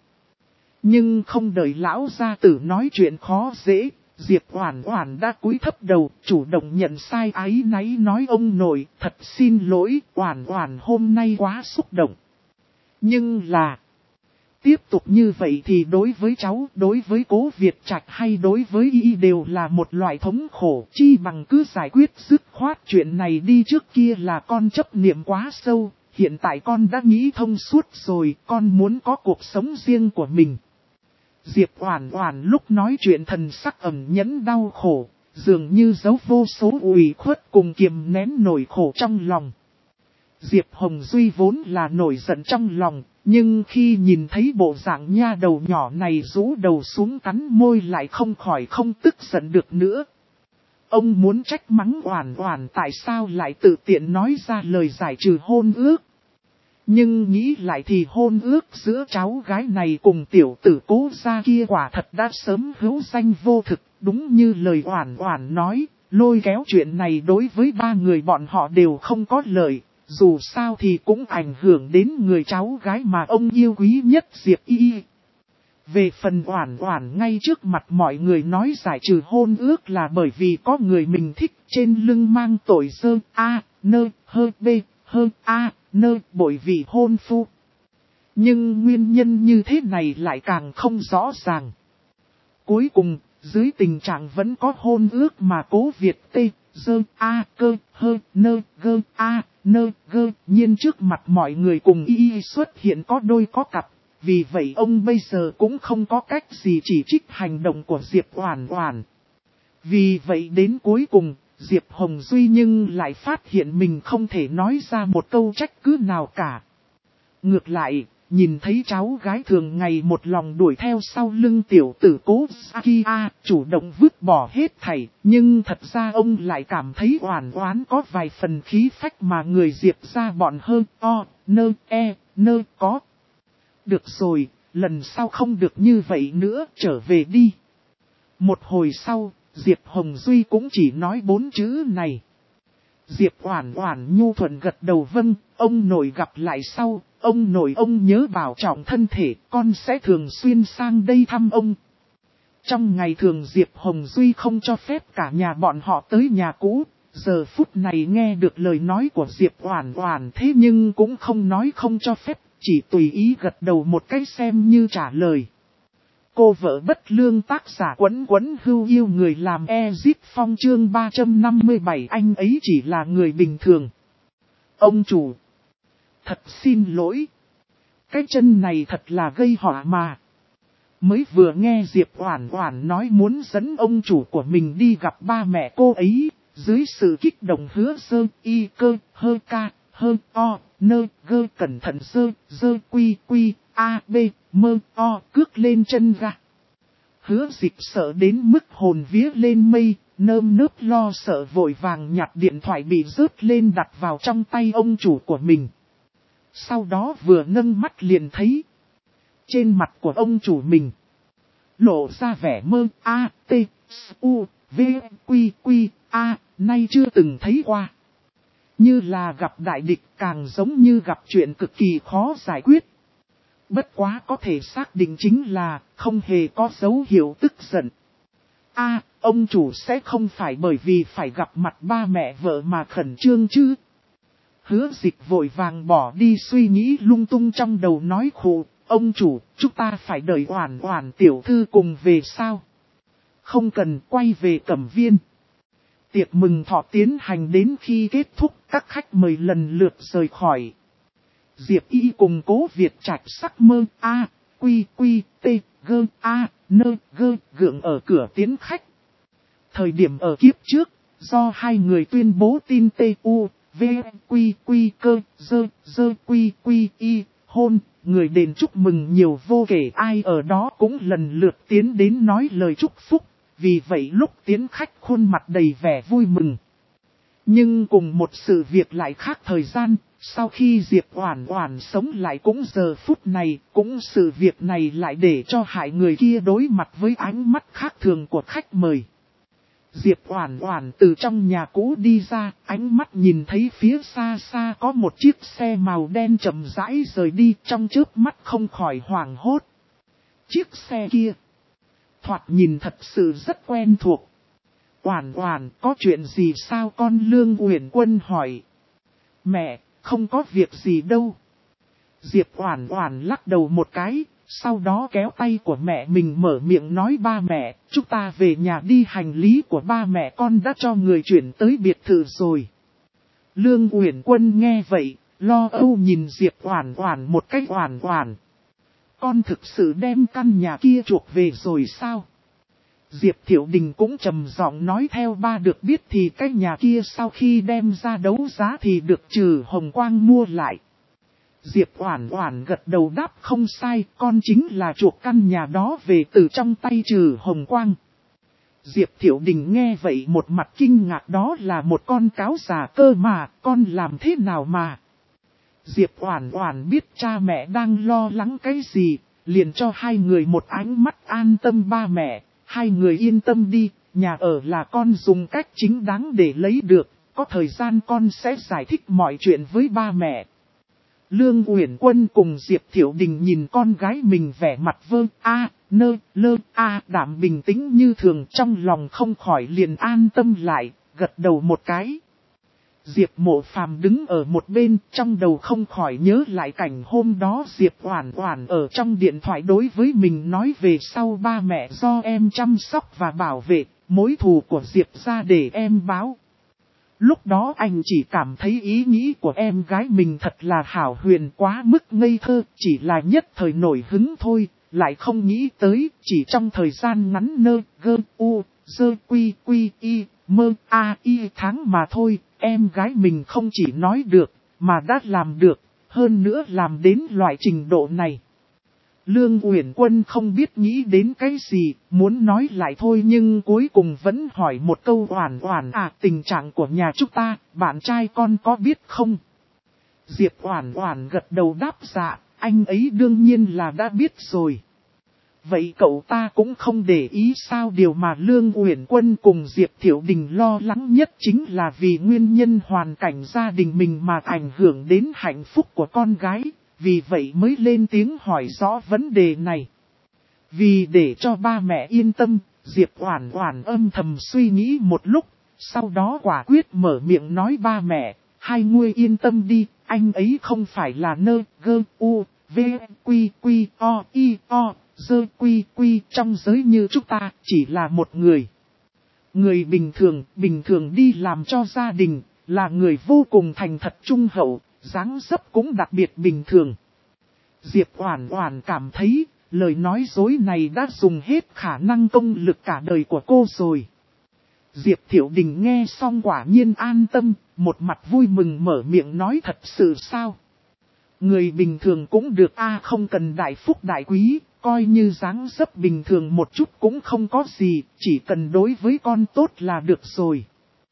Nhưng không đợi lão gia tử nói chuyện khó dễ, Diệp Oản Oản đã cúi thấp đầu, chủ động nhận sai, áy náy nói ông nội, thật xin lỗi, Oản Oản hôm nay quá xúc động. Nhưng là... Tiếp tục như vậy thì đối với cháu, đối với Cố Việt Trạch hay đối với y đều là một loại thống khổ, chi bằng cứ giải quyết dứt khoát chuyện này đi. Trước kia là con chấp niệm quá sâu, hiện tại con đã nghĩ thông suốt rồi, con muốn có cuộc sống riêng của mình. Diệp Oản Oản lúc nói chuyện thần sắc ẩn nhẫn đau khổ, dường như giấu vô số ủy khuất cùng kiềm nén nỗi khổ trong lòng. Diệp Hồng Duy vốn là nổi giận trong lòng, nhưng khi nhìn thấy bộ dạng nha đầu nhỏ này rũ đầu xuống cắn môi lại không khỏi không tức giận được nữa. Ông muốn trách mắng Oản Oản tại sao lại tự tiện nói ra lời giải trừ hôn ước. Nhưng nghĩ lại thì hôn ước giữa cháu gái này cùng tiểu tử Cố gia kia quả thật đã sớm hữu danh vô thực, đúng như lời Oản Oản nói, lôi kéo chuyện này đối với ba người bọn họ đều không có lợi. Dù sao thì cũng ảnh hưởng đến người cháu gái mà ông yêu quý nhất Diệp Y. Về phần Oản Oản ngay trước mặt mọi người nói giải trừ hôn ước là bởi vì có người mình thích, trên lưng mang tội dơ bội vì hôn phu. Nhưng nguyên nhân như thế này lại càng không rõ ràng. Cuối cùng, dưới tình trạng vẫn có hôn ước mà Cố Việt nhiên trước mặt mọi người cùng y xuất hiện có đôi có cặp. Vì vậy ông bây giờ cũng không có cách gì chỉ trích hành động của Diệp Oản Oản. Vì vậy đến cuối cùng, Diệp Hồng Duy nhưng lại phát hiện mình không thể nói ra một câu trách cứ nào cả. Ngược lại, nhìn thấy cháu gái thường ngày một lòng đuổi theo sau lưng tiểu tử Cố gia kia, chủ động vứt bỏ hết thảy, nhưng thật ra ông lại cảm thấy Oản Oản có vài phần khí phách mà người Diệp gia bọn có. Được rồi, lần sau không được như vậy nữa, trở về đi. Một hồi sau, Diệp Hồng Duy cũng chỉ nói 4 chữ này. Diệp Oản Oản nhu thuận gật đầu vâng, ông nội gặp lại sau, ông nội ông nhớ bảo trọng thân thể, con sẽ thường xuyên sang đây thăm ông. Trong ngày thường Diệp Hồng Duy không cho phép cả nhà bọn họ tới nhà cũ, giờ phút này nghe được lời nói của Diệp Oản Oản thế nhưng cũng không nói không cho phép, chỉ tùy ý gật đầu một cái xem như trả lời. Cô vợ bất lương tác giả Quấn Quấn Hưu yêu người làm Ezip Phong chương 357 anh ấy chỉ là người bình thường. Ông chủ. Thật xin lỗi. Cái chân này thật là gây họa mà. Mới vừa nghe Diệp Oản Oản nói muốn dẫn ông chủ của mình đi gặp ba mẹ cô ấy, dưới sự kích động hứa sơ y cơ hơ ca hơ o nơ gơ cẩn thận sơ dơ quy quy a b mơ o cước lên chân ga. Hứa Dịch sợ đến mức hồn vía lên mây, nơm nớp lo sợ vội vàng nhặt điện thoại bị rớt lên đặt vào trong tay ông chủ của mình. Sau đó vừa nâng mắt liền thấy trên mặt của ông chủ mình lộ ra vẻ mơ a t u v quy quy a nay chưa từng thấy qua. Như là gặp đại địch, càng giống như gặp chuyện cực kỳ khó giải quyết. Bất quá có thể xác định chính là không hề có dấu hiệu tức giận. Ông chủ sẽ không phải bởi vì phải gặp mặt ba mẹ vợ mà khẩn trương chứ. Hứa Dịch vội vàng bỏ đi suy nghĩ lung tung trong đầu nói khổ. Ông chủ, chúng ta phải đợi Oản Oản tiểu thư cùng về sao? Không cần, quay về Cẩm Viên. Tiệc mừng thọ tiến hành đến khi kết thúc, các khách mời lần lượt rời khỏi. Diệp Y cùng Cố Việt Trạch sắc mơ quy quy t gơ nơ gơ gượng ở cửa tiến khách. Thời điểm ở kiếp trước, do hai người tuyên bố tin tu v quy quy cơ dơ quy quy y hôn, người đến chúc mừng nhiều vô kể, ai ở đó cũng lần lượt tiến đến nói lời chúc phúc. Vì vậy lúc tiến khách khuôn mặt đầy vẻ vui mừng. Nhưng cùng một sự việc lại khác thời gian, sau khi Diệp Oản Oản sống lại cũng giờ phút này, cũng sự việc này lại để cho hại người kia đối mặt với ánh mắt khác thường của khách mời. Diệp Oản Oản từ trong nhà cũ đi ra, ánh mắt nhìn thấy phía xa xa có một chiếc xe màu đen chậm rãi rời đi, trong chớp mắt không khỏi hoảng hốt. Chiếc xe kia thoạt nhìn thật sự rất quen thuộc. Oản Oản, có chuyện gì sao con? Lương Uyển Quân hỏi. Mẹ, không có việc gì đâu. Diệp Oản Oản lắc đầu một cái, sau đó kéo tay của mẹ mình mở miệng nói ba mẹ, chúng ta về nhà đi, hành lý của ba mẹ con đã cho người chuyển tới biệt thự rồi. Lương Uyển Quân nghe vậy, lo âu nhìn Diệp Oản Oản một cách. Oản Oản, con thực sự đem căn nhà kia chuộc về rồi sao? Diệp Thiệu Đình cũng trầm giọng nói theo ba được biết thì cái nhà kia sau khi đem ra đấu giá thì được Trừ Hồng Quang mua lại. Diệp Oản Oản gật đầu đáp không sai, con chính là chuộc căn nhà đó về từ trong tay Trừ Hồng Quang. Diệp Thiệu Đình nghe vậy một mặt kinh ngạc, đó là một con cáo già cơ mà, con làm thế nào mà? Diệp Oản Oản biết cha mẹ đang lo lắng cái gì, liền cho hai người một ánh mắt an tâm. Ba mẹ, hai người yên tâm đi, nhà ở là con dùng cách chính đáng để lấy được, có thời gian con sẽ giải thích mọi chuyện với ba mẹ. Lương Uyển Quân cùng Diệp Thiệu Đình nhìn con gái mình vẻ mặt vơ đảm bình tĩnh như thường, trong lòng không khỏi liền an tâm lại, gật đầu một cái. Diệp Mộ Phàm đứng ở một bên, trong đầu không khỏi nhớ lại cảnh hôm đó Diệp Oản Oản ở trong điện thoại đối với mình nói về sau ba mẹ do em chăm sóc và bảo vệ, mối thù của Diệp gia để em báo. Lúc đó anh chỉ cảm thấy ý nghĩ của em gái mình thật là hảo huyền, quá mức ngây thơ, chỉ là nhất thời nổi hứng thôi, lại không nghĩ tới, chỉ trong thời gian ngắn mơ tháng mà thôi, em gái mình không chỉ nói được, mà đã làm được, hơn nữa làm đến loại trình độ này. Lương Uyển Quân không biết nghĩ đến cái gì, muốn nói lại thôi nhưng cuối cùng vẫn hỏi một câu. Oản Oản tình trạng của nhà chúng ta, bạn trai con có biết không? Diệp Oản Oản gật đầu đáp dạ, anh ấy đương nhiên là đã biết rồi. Vậy cậu ta cũng không để ý sao? Điều mà Lương Uyển Quân cùng Diệp Thiệu Đình lo lắng nhất chính là vì nguyên nhân hoàn cảnh gia đình mình mà ảnh hưởng đến hạnh phúc của con gái, vì vậy mới lên tiếng hỏi rõ vấn đề này. Vì để cho ba mẹ yên tâm, Diệp Oản Oản âm thầm suy nghĩ một lúc, sau đó quả quyết mở miệng nói ba mẹ, hai ngươi yên tâm đi, anh ấy không phải là trong giới như chúng ta, chỉ là một người. Người bình thường đi làm cho gia đình, là người vô cùng thành thật trung hậu, dáng dấp cũng đặc biệt bình thường. Diệp Oản Oản cảm thấy, lời nói dối này đã dùng hết khả năng công lực cả đời của cô rồi. Diệp Thiệu Đình nghe xong quả nhiên an tâm, một mặt vui mừng mở miệng nói thật sự sao. Người bình thường cũng được không cần đại phúc đại quý, coi như dáng dấp bình thường một chút cũng không có gì, chỉ cần đối với con tốt là được rồi.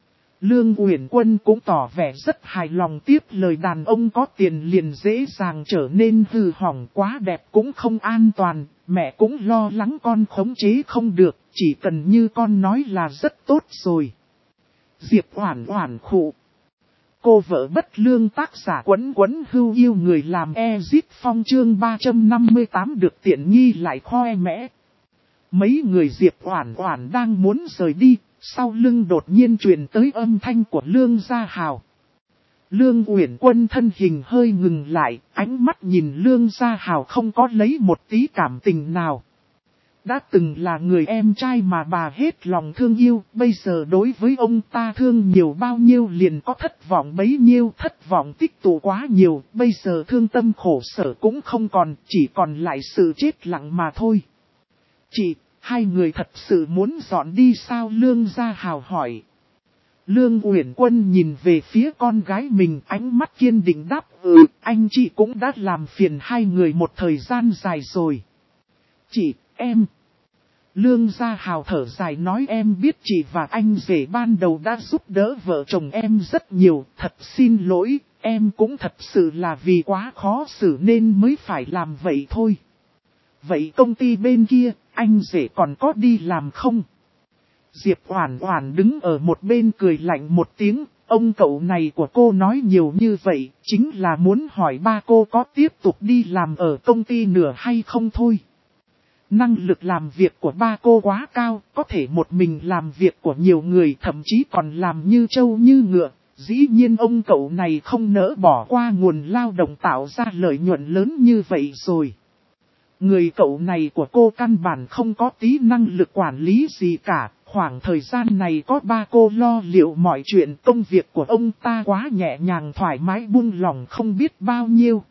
Lương Uyển Quân cũng tỏ vẻ rất hài lòng, tiếp lời đàn ông có tiền liền dễ dàng trở nên hư hỏng, quá đẹp cũng không an toàn, mẹ cũng lo lắng con khống chế không được, chỉ cần như con nói là rất tốt rồi. Diệp Oản Oản khụ. Cô vợ bất lương tác giả Quấn Quấn Hưu yêu người làm Ezit Phong chương 358 được tiện nghi lại khoe mẽ. Mấy người Diệp Oản Oản đang muốn rời đi, sau lưng đột nhiên truyền tới âm thanh của Lương Gia Hào. Lương Uyển Quân thân hình hơi ngừng lại, ánh mắt nhìn Lương Gia Hào không có lấy một tí cảm tình nào. Đã từng là người em trai mà bà hết lòng thương yêu, bây giờ đối với ông ta thương nhiều bao nhiêu liền có thất vọng bấy nhiêu, thất vọng tích tụ quá nhiều, bây giờ thương tâm khổ sở cũng không còn, chỉ còn lại sự chết lặng mà thôi. Chị, hai người thật sự muốn dọn đi sao? Lương Gia Hào hỏi. Lương Uyển Quân nhìn về phía con gái mình, ánh mắt kiên định đáp anh chị cũng đã làm phiền hai người một thời gian dài rồi. Chị, em. Lương Gia Hào thở dài nói em biết chị và anh rể ban đầu đã giúp đỡ vợ chồng em rất nhiều, thật xin lỗi, em cũng thật sự là vì quá khó xử nên mới phải làm vậy thôi. Vậy công ty bên kia, anh rể còn có đi làm không? Diệp Oản Oản đứng ở một bên cười lạnh một tiếng, ông cậu này của cô nói nhiều như vậy, chính là muốn hỏi ba cô có tiếp tục đi làm ở công ty nữa hay không thôi. Năng lực làm việc của ba cô quá cao, có thể một mình làm việc của nhiều người, thậm chí còn làm như trâu như ngựa. Dĩ nhiên ông cậu này không nỡ bỏ qua nguồn lao động tạo ra lợi nhuận lớn như vậy rồi. Người cậu này của cô căn bản không có tí năng lực quản lý gì cả, khoảng thời gian này có ba cô lo liệu mọi chuyện, công việc của ông ta quá nhẹ nhàng thoải mái buông lỏng không biết bao nhiêu.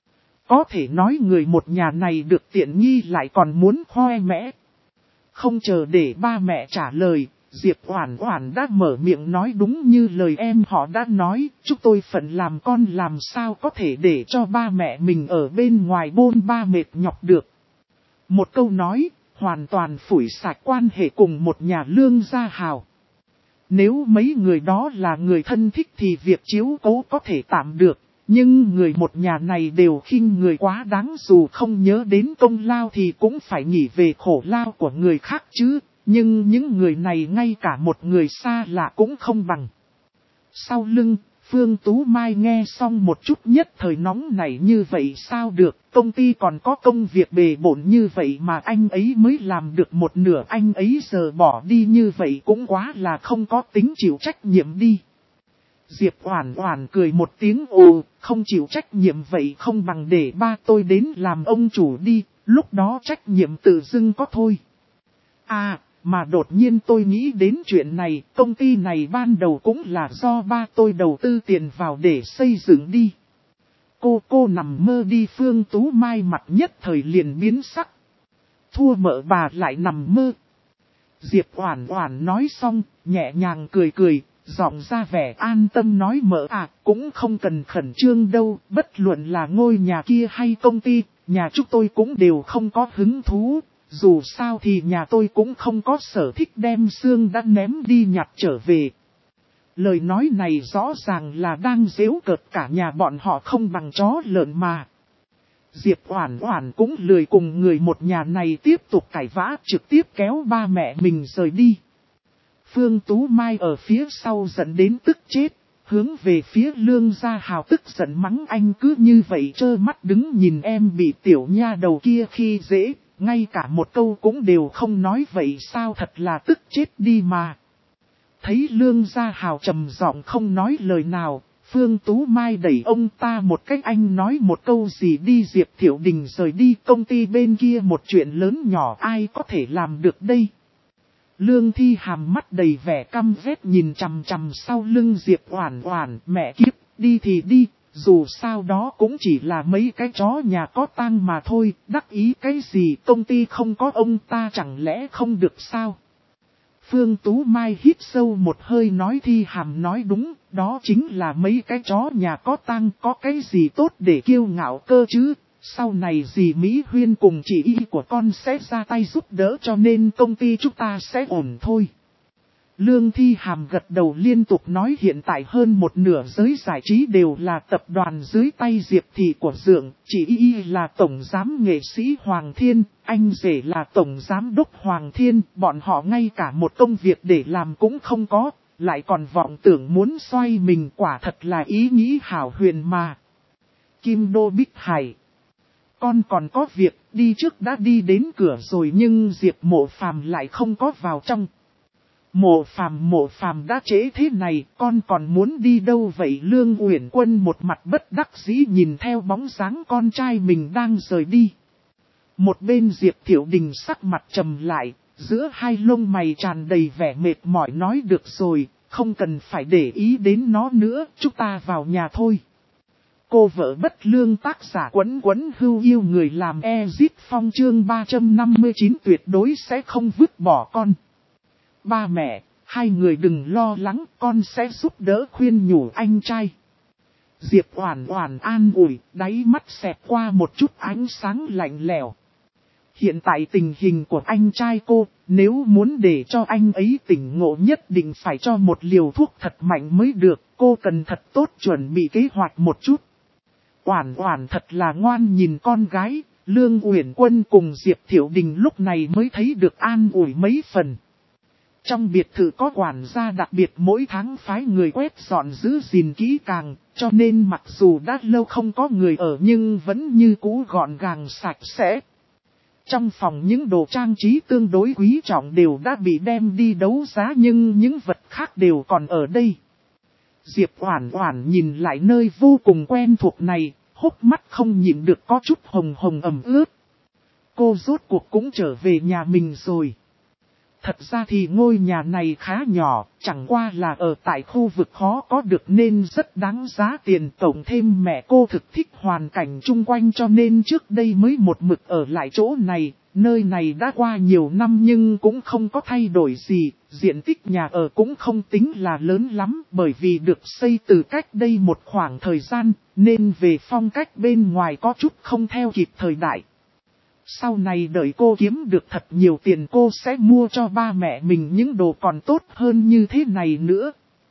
Có thể nói người một nhà này được tiện nghi lại còn muốn khoe mẽ. Không chờ để ba mẹ trả lời, Diệp Oản Oản đã mở miệng nói đúng như lời em họ đã nói, chúng tôi phận làm con làm sao có thể để cho ba mẹ mình ở bên ngoài bôn ba mệt nhọc được. Một câu nói, hoàn toàn phủi sạch quan hệ cùng một nhà Lương Gia Hào. Nếu mấy người đó là người thân thích thì việc chiếu cố có thể tạm được. Nhưng người một nhà này đều khinh người quá đáng, dù không nhớ đến công lao thì cũng phải nghĩ về khổ lao của người khác chứ. Nhưng những người này ngay cả một người xa lạ cũng không bằng. Sau lưng, Phương Tú Mai nghe xong một chút nhất thời nóng nảy như vậy sao được, công ty còn có công việc bề bộn như vậy mà anh ấy mới làm được một nửa, anh ấy giờ bỏ đi như vậy cũng quá là không có tính chịu trách nhiệm đi. Diệp Oản Oản cười một tiếng không chịu trách nhiệm vậy không bằng để ba tôi đến làm ông chủ đi, lúc đó trách nhiệm tự dưng có thôi. Mà đột nhiên tôi nghĩ đến chuyện này, công ty này ban đầu cũng là do ba tôi đầu tư tiền vào để xây dựng đi. Cô nằm mơ đi. Phương Tú Mai mặt nhất thời liền biến sắc. Thua mợ bà lại nằm mơ. Diệp Oản Oản nói xong, nhẹ nhàng cười, giọng ra vẻ an tâm nói mợ cũng không cần khẩn trương đâu, bất luận là ngôi nhà kia hay công ty, nhà chúng tôi cũng đều không có hứng thú. Dù sao thì nhà tôi cũng không có sở thích đem xương đã ném đi nhặt trở về. Lời nói này rõ ràng là đang giễu cợt cả nhà bọn họ không bằng chó lợn mà. Diệp Oản Oản cũng lười cùng người một nhà này tiếp tục cãi vã, trực tiếp kéo ba mẹ mình rời đi. Phương Tú Mai ở phía sau giận đến tức chết, hướng về phía Lương Gia Hào tức giận mắng anh cứ như vậy trơ mắt đứng nhìn em bị tiểu nha đầu kia khi dễ. Ngay cả một câu cũng đều không nói vậy sao, thật là tức chết đi mà. Thấy Lương Gia Hào trầm giọng không nói lời nào, Phương Tú Mai đẩy ông ta một cách, anh nói một câu gì đi. Diệp Thiệu Đình rời đi, công ty bên kia một chuyện lớn nhỏ ai có thể làm được đây. Lương Thi Hàm mắt đầy vẻ căm ghét nhìn chằm chằm sau lưng Diệp Oản Oản. Mẹ kiếp, đi thì đi, dù sao đó cũng chỉ là mấy cái chó nhà có tang mà thôi, đắc ý cái gì, công ty không có ông ta chẳng lẽ không được sao? Phương Tú Mai hít sâu một hơi nói Thi Hàm nói đúng, đó chính là mấy cái chó nhà có tang, có cái gì tốt để kiêu ngạo cơ chứ? Sau này dì Mỹ Huyên cùng chị y của con sẽ ra tay giúp đỡ cho nên công ty chúng ta sẽ ổn thôi. Lương Thi Hàm gật đầu liên tục nói hiện tại hơn một nửa giới giải trí đều là tập đoàn dưới tay Diệp Thị của Dượng, chị y là tổng giám nghệ sĩ Hoàng Thiên, anh rể là tổng giám đốc Hoàng Thiên, bọn họ ngay cả một công việc để làm cũng không có, lại còn vọng tưởng muốn xoay mình, quả thật là ý nghĩ hảo huyền mà. Kim Đô Bích Hải. Con còn có việc, đi trước đã đi đến cửa rồi nhưng Diệp Mộ Phàm lại không có vào trong. Mộ Phàm đã trễ thế này, con còn muốn đi đâu vậy? Lương Uyển Quân một mặt bất đắc dĩ nhìn theo bóng dáng con trai mình đang rời đi. Một bên Diệp Thiệu Đình sắc mặt trầm lại, giữa hai lông mày tràn đầy vẻ mệt mỏi nói được rồi, không cần phải để ý đến nó nữa, chúng ta vào nhà thôi. Cô vợ bất lương tác giả Quấn Quấn Hưu yêu người làm Ezit Phong chương 359 tuyệt đối sẽ không vứt bỏ con. Ba mẹ, hai người đừng lo lắng, con sẽ giúp đỡ khuyên nhủ anh trai. Diệp Oản Oản an ủi, đáy mắt xẹt qua một chút ánh sáng lạnh lẽo. Hiện tại tình hình của anh trai cô, nếu muốn để cho anh ấy tỉnh ngộ nhất định phải cho một liều thuốc thật mạnh mới được, cô cần thật tốt chuẩn bị kế hoạch một chút. Oản Oản thật là ngoan nhìn con gái, Lương Uyển Quân cùng Diệp Thiệu Đình lúc này mới thấy được an ủi mấy phần. Trong biệt thự có quản gia đặc biệt mỗi tháng phái người quét dọn giữ gìn kỹ càng, cho nên mặc dù đã lâu không có người ở nhưng vẫn như cũ gọn gàng sạch sẽ. Trong phòng những đồ trang trí tương đối quý trọng đều đã bị đem đi đấu giá nhưng những vật khác đều còn ở đây. Diệp Oản Oản nhìn lại nơi vô cùng quen thuộc này, hốc mắt không nhịn được có chút hồng hồng ẩm ướt. Cô rốt cuộc cũng trở về nhà mình rồi. Thật ra thì ngôi nhà này khá nhỏ, chẳng qua là ở tại khu vực khó có được nên rất đáng giá tiền. Tổng thêm mẹ cô thực thích hoàn cảnh chung quanh cho nên trước đây mới một mực ở lại chỗ này. Nơi này đã qua nhiều năm nhưng cũng không có thay đổi gì, diện tích nhà ở cũng không tính là lớn lắm bởi vì được xây từ cách đây một khoảng thời gian, nên về phong cách bên ngoài có chút không theo kịp thời đại. Sau này đợi cô kiếm được thật nhiều tiền cô sẽ mua cho ba mẹ mình những đồ còn tốt hơn như thế này nữa.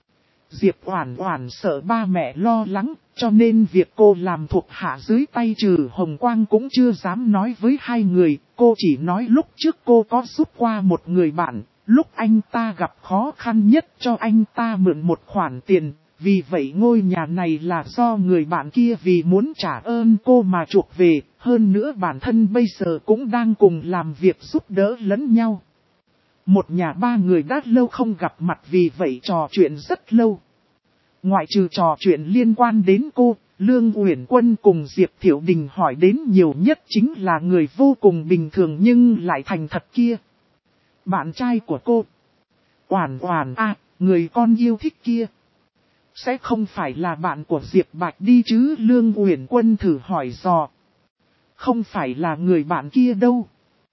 Diệp Oản Oản sợ ba mẹ lo lắng, cho nên việc cô làm thuộc hạ dưới tay Trừ Hồng Quang cũng chưa dám nói với hai người. Cô chỉ nói lúc trước cô có giúp qua một người bạn, lúc anh ta gặp khó khăn nhất cho anh ta mượn một khoản tiền. Vì vậy ngôi nhà này là do người bạn kia vì muốn trả ơn cô mà chuộc về, hơn nữa bản thân bây giờ cũng đang cùng làm việc giúp đỡ lẫn nhau. Một nhà ba người đã lâu không gặp mặt vì vậy trò chuyện rất lâu. Ngoại trừ trò chuyện liên quan đến cô, Lương Uyển Quân cùng Diệp Thiệu Đình hỏi đến nhiều nhất chính là người vô cùng bình thường nhưng lại thành thật kia. Bạn trai của cô. Oản Oản à, người con yêu thích kia. Sẽ không phải là bạn của Diệp Bạch đi chứ? Lương Uyển Quân thử hỏi dò. Không phải là người bạn kia đâu.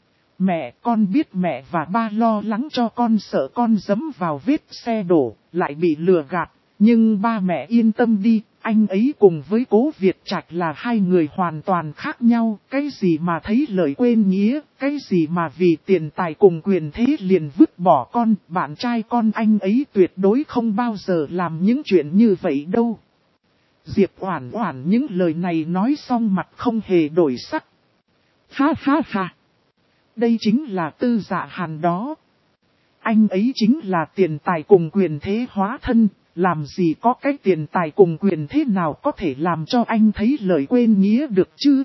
Mẹ, con biết mẹ và ba lo lắng cho con sợ con dẫm vào vết xe đổ, lại bị lừa gạt. Nhưng ba mẹ yên tâm đi, anh ấy cùng với Cố Việt Trạch là hai người hoàn toàn khác nhau. Cái gì mà thấy lời quên nghĩa, cái gì mà vì tiền tài cùng quyền thế liền vứt bỏ con. Bạn trai con anh ấy tuyệt đối không bao giờ làm những chuyện như vậy đâu. Diệp Oản Oản những lời này nói xong mặt không hề đổi sắc. Ha ha ha. Đây chính là Tư Dạ Hàn đó. Anh ấy chính là tiền tài cùng quyền thế hóa thân. Làm gì có cái tiền tài cùng quyền thế nào có thể làm cho anh thấy lời quên nghĩa được chứ?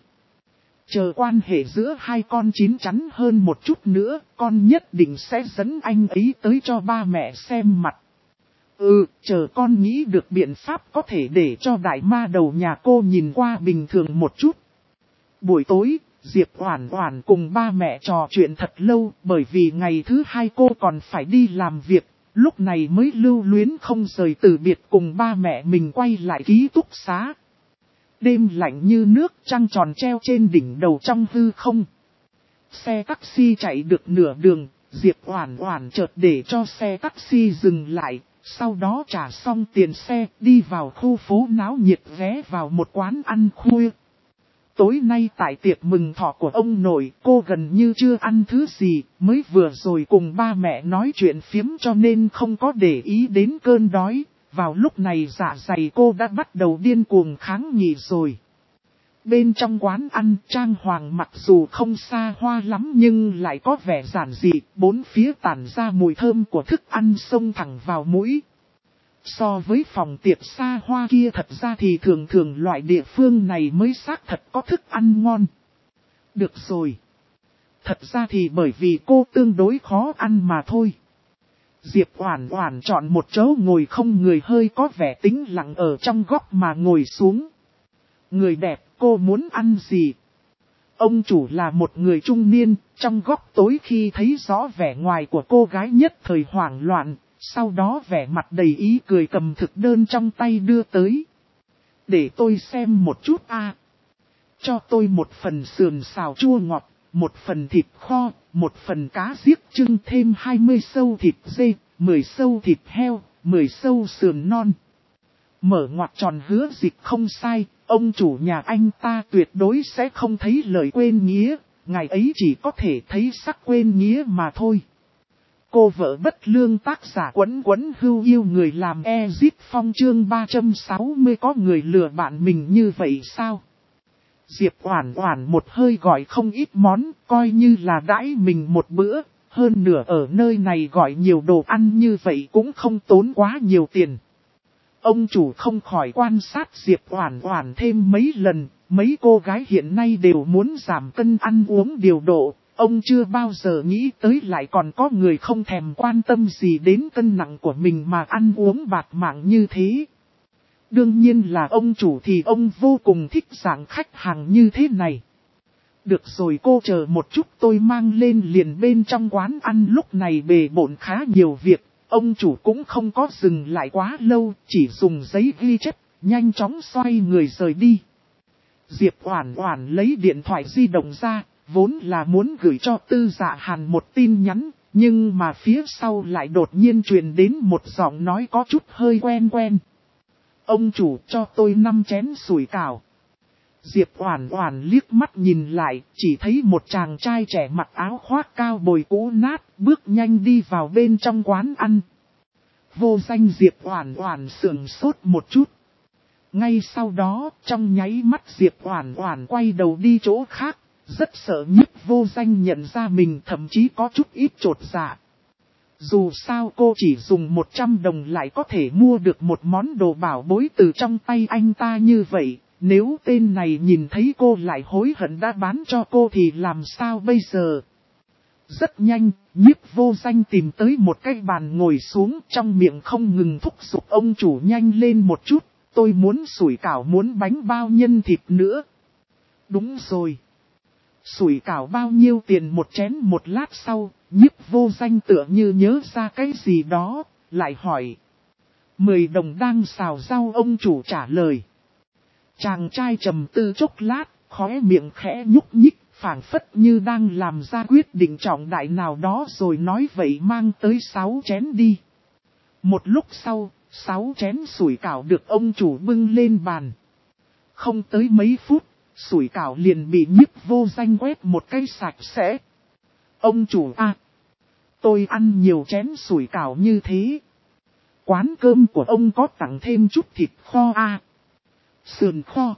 Chờ quan hệ giữa hai con chín chắn hơn một chút nữa, con nhất định sẽ dẫn anh ấy tới cho ba mẹ xem mặt. Chờ con nghĩ được biện pháp có thể để cho đại ma đầu nhà cô nhìn qua bình thường một chút. Buổi tối, Diệp Oản Oản cùng ba mẹ trò chuyện thật lâu bởi vì ngày thứ hai cô còn phải đi làm việc, lúc này mới lưu luyến không rời từ biệt cùng ba mẹ mình quay lại ký túc xá. Đêm lạnh như nước, trăng tròn treo trên đỉnh đầu trong hư không. Xe taxi chạy được nửa đường, Diệp Oản Oản chợt để cho xe taxi dừng lại, sau đó trả xong tiền xe, đi vào khu phố náo nhiệt ghé vào một quán ăn khuya. Tối nay tại tiệc mừng thọ của ông nội, cô gần như chưa ăn thứ gì, mới vừa rồi cùng ba mẹ nói chuyện phiếm cho nên không có để ý đến cơn đói. Vào lúc này dạ dày cô đã bắt đầu điên cuồng kháng nghị rồi. Bên trong quán ăn, trang hoàng mặc dù không xa hoa lắm nhưng lại có vẻ giản dị, bốn phía tản ra mùi thơm của thức ăn xông thẳng vào mũi. So với phòng tiệc xa hoa kia thật ra thì thường thường loại địa phương này mới xác thật có thức ăn ngon. Được rồi. Thật ra thì bởi vì cô tương đối khó ăn mà thôi. Diệp Oản Oản chọn một chỗ ngồi không người hơi có vẻ tĩnh lặng ở trong góc mà ngồi xuống. Người đẹp, cô muốn ăn gì? Ông chủ là một người trung niên, trong góc tối khi thấy rõ vẻ ngoài của cô gái nhất thời hoảng loạn, sau đó vẻ mặt đầy ý cười cầm thực đơn trong tay đưa tới. Để tôi xem một chút a. Cho tôi một phần sườn xào chua ngọt, một phần thịt kho, một phần cá giết trưng thêm 20 sâu thịt dê, 10 sâu thịt heo, 10 sâu sườn non. Mở ngoặc tròn hứa dịch không sai, ông chủ nhà anh ta tuyệt đối sẽ không thấy lời quên nghĩa, ngày ấy chỉ có thể thấy sắc quên nghĩa mà thôi. Cô vợ bất lương tác giả Quấn Quấn Hưu yêu người làm Ezit Phong chương 360 có người lừa bạn mình như vậy sao? Diệp Oản Oản một hơi gọi không ít món, coi như là đãi mình một bữa, hơn nửa ở nơi này gọi nhiều đồ ăn như vậy cũng không tốn quá nhiều tiền. Ông chủ không khỏi quan sát Diệp Oản Oản thêm mấy lần, mấy cô gái hiện nay đều muốn giảm cân ăn uống điều độ, ông chưa bao giờ nghĩ tới lại còn có người không thèm quan tâm gì đến cân nặng của mình mà ăn uống bạt mạng như thế. Đương nhiên là ông chủ thì ông vô cùng thích dạng khách hàng như thế này. Được rồi cô chờ một chút tôi mang lên liền bên trong quán ăn lúc này bề bộn khá nhiều việc. Ông chủ cũng không có dừng lại quá lâu, chỉ dùng giấy ghi chép, nhanh chóng xoay người rời đi. Diệp Oản Oản lấy điện thoại di động ra, vốn là muốn gửi cho Tư Dạ Hàn một tin nhắn, nhưng mà phía sau lại đột nhiên truyền đến một giọng nói có chút hơi quen quen. Ông chủ cho tôi 5 chén sủi cảo. Diệp Oản Oản liếc mắt nhìn lại, chỉ thấy một chàng trai trẻ mặc áo khoác cao bồi cũ nát, bước nhanh đi vào bên trong quán ăn. Vô danh Diệp Oản Oản sững sốt một chút. Ngay sau đó, trong nháy mắt Diệp Oản Oản quay đầu đi chỗ khác, rất sợ Nhiếp Vô Danh nhận ra mình, thậm chí có chút ít chột dạ. Dù sao cô chỉ dùng 100 đồng lại có thể mua được một món đồ bảo bối từ trong tay anh ta như vậy. Nếu tên này nhìn thấy cô lại hối hận đã bán cho cô thì làm sao bây giờ? Rất nhanh, Nhiếp Vô Danh tìm tới một cái bàn ngồi xuống, trong miệng không ngừng thúc giục ông chủ nhanh lên một chút. Tôi muốn sủi cảo, muốn bánh bao nhân thịt nữa. Đúng rồi. Sủi cảo bao nhiêu tiền một chén? Một lát sau, Nhiếp Vô Danh tựa như nhớ ra cái gì đó, lại hỏi. 10 đồng đang xào rau, ông chủ trả lời. Chàng trai trầm tư chốc lát, khóe miệng khẽ nhúc nhích, phảng phất như đang làm ra quyết định trọng đại nào đó rồi nói vậy mang tới 6 chén đi. Một lúc sau, 6 chén sủi cảo được ông chủ bưng lên bàn. Không tới mấy phút, sủi cảo liền bị Nhiếp Vô Danh quét một cái sạch sẽ. Ông chủ à, tôi ăn nhiều chén sủi cảo như thế. Quán cơm của ông có tặng thêm chút thịt kho à? Sườn kho,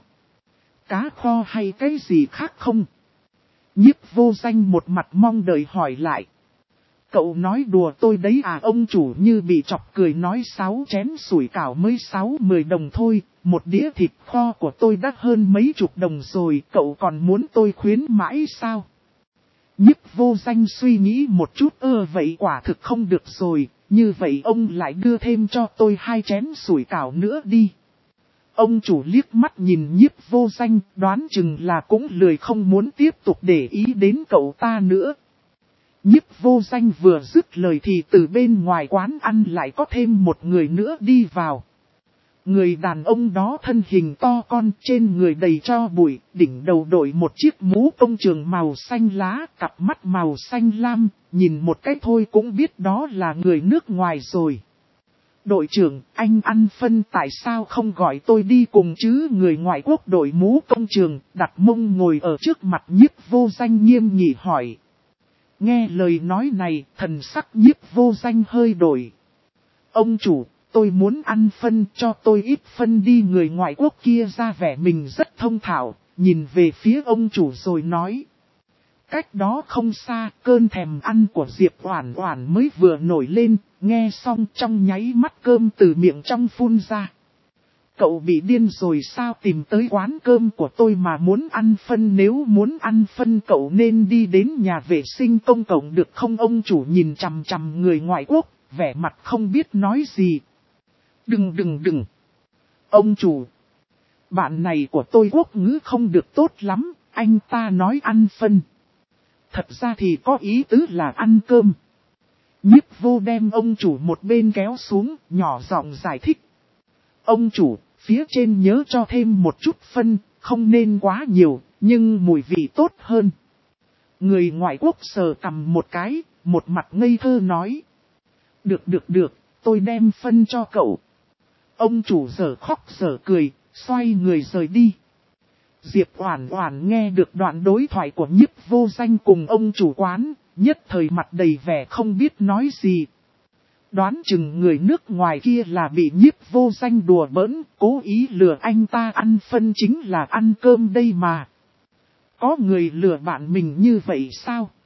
cá kho hay cái gì khác không? Nhiếp Vô Danh một mặt mong đợi hỏi lại. Cậu nói đùa tôi đấy à? Ông chủ như bị chọc cười nói 6 chén sủi cảo mới 60-10 đồng thôi, một đĩa thịt kho của tôi đắt hơn mấy chục đồng rồi, cậu còn muốn tôi khuyến mãi sao? Nhiếp Vô Danh suy nghĩ một chút vậy quả thực không được rồi, Như vậy ông lại đưa thêm cho tôi 2 chén sủi cảo nữa đi. Ông chủ liếc mắt nhìn Nhiếp Vô Danh, đoán chừng là cũng lười không muốn tiếp tục để ý đến cậu ta nữa. Nhiếp Vô Danh vừa dứt lời thì từ bên ngoài quán ăn lại có thêm một người nữa đi vào. Người đàn ông đó thân hình to con, trên người đầy tro bụi, đỉnh đầu đội một chiếc mũ công trường màu xanh lá, cặp mắt màu xanh lam, nhìn một cái thôi cũng biết đó là người nước ngoài rồi. Đội trưởng, anh ăn phân tại sao không gọi tôi đi cùng chứ? Người ngoại quốc đội mũ công trường, đặt mông ngồi ở trước mặt Nhiếp Vô Danh nghiêm nghị hỏi. Nghe lời nói này, thần sắc Nhiếp Vô Danh hơi đổi. Ông chủ, tôi muốn ăn phân, cho tôi ít phân đi. Người ngoại quốc kia ra vẻ mình rất thông thạo, nhìn về phía ông chủ rồi nói. Cách đó không xa, cơn thèm ăn của Diệp Oản Oản mới vừa nổi lên, nghe xong trong nháy mắt cơm từ miệng trong phun ra. Cậu bị điên rồi sao, tìm tới quán cơm của tôi mà muốn ăn phân? Nếu muốn ăn phân cậu nên đi đến nhà vệ sinh công cộng được không? Ông chủ nhìn chằm chằm người ngoại quốc, vẻ mặt không biết nói gì. Đừng. Ông chủ, bạn này của tôi quốc ngữ không được tốt lắm, anh ta nói ăn phân. Thật ra thì có ý tứ là ăn cơm. Nhiếp Vô đem ông chủ một bên kéo xuống, nhỏ giọng giải thích. Ông chủ, phía trên nhớ cho thêm một chút phân, không nên quá nhiều, nhưng mùi vị tốt hơn. Người ngoại quốc sờ cằm một cái, một mặt ngây thơ nói. Được, tôi đem phân cho cậu. Ông chủ giờ khóc giờ cười, xoay người rời đi. Diệp Oản Oản nghe được đoạn đối thoại của Nhiếp Vô Danh cùng ông chủ quán, nhất thời mặt đầy vẻ không biết nói gì. Đoán chừng người nước ngoài kia là bị Nhiếp Vô Danh đùa bỡn, cố ý lừa anh ta ăn phân chính là ăn cơm đây mà. Có người lừa bạn mình như vậy sao?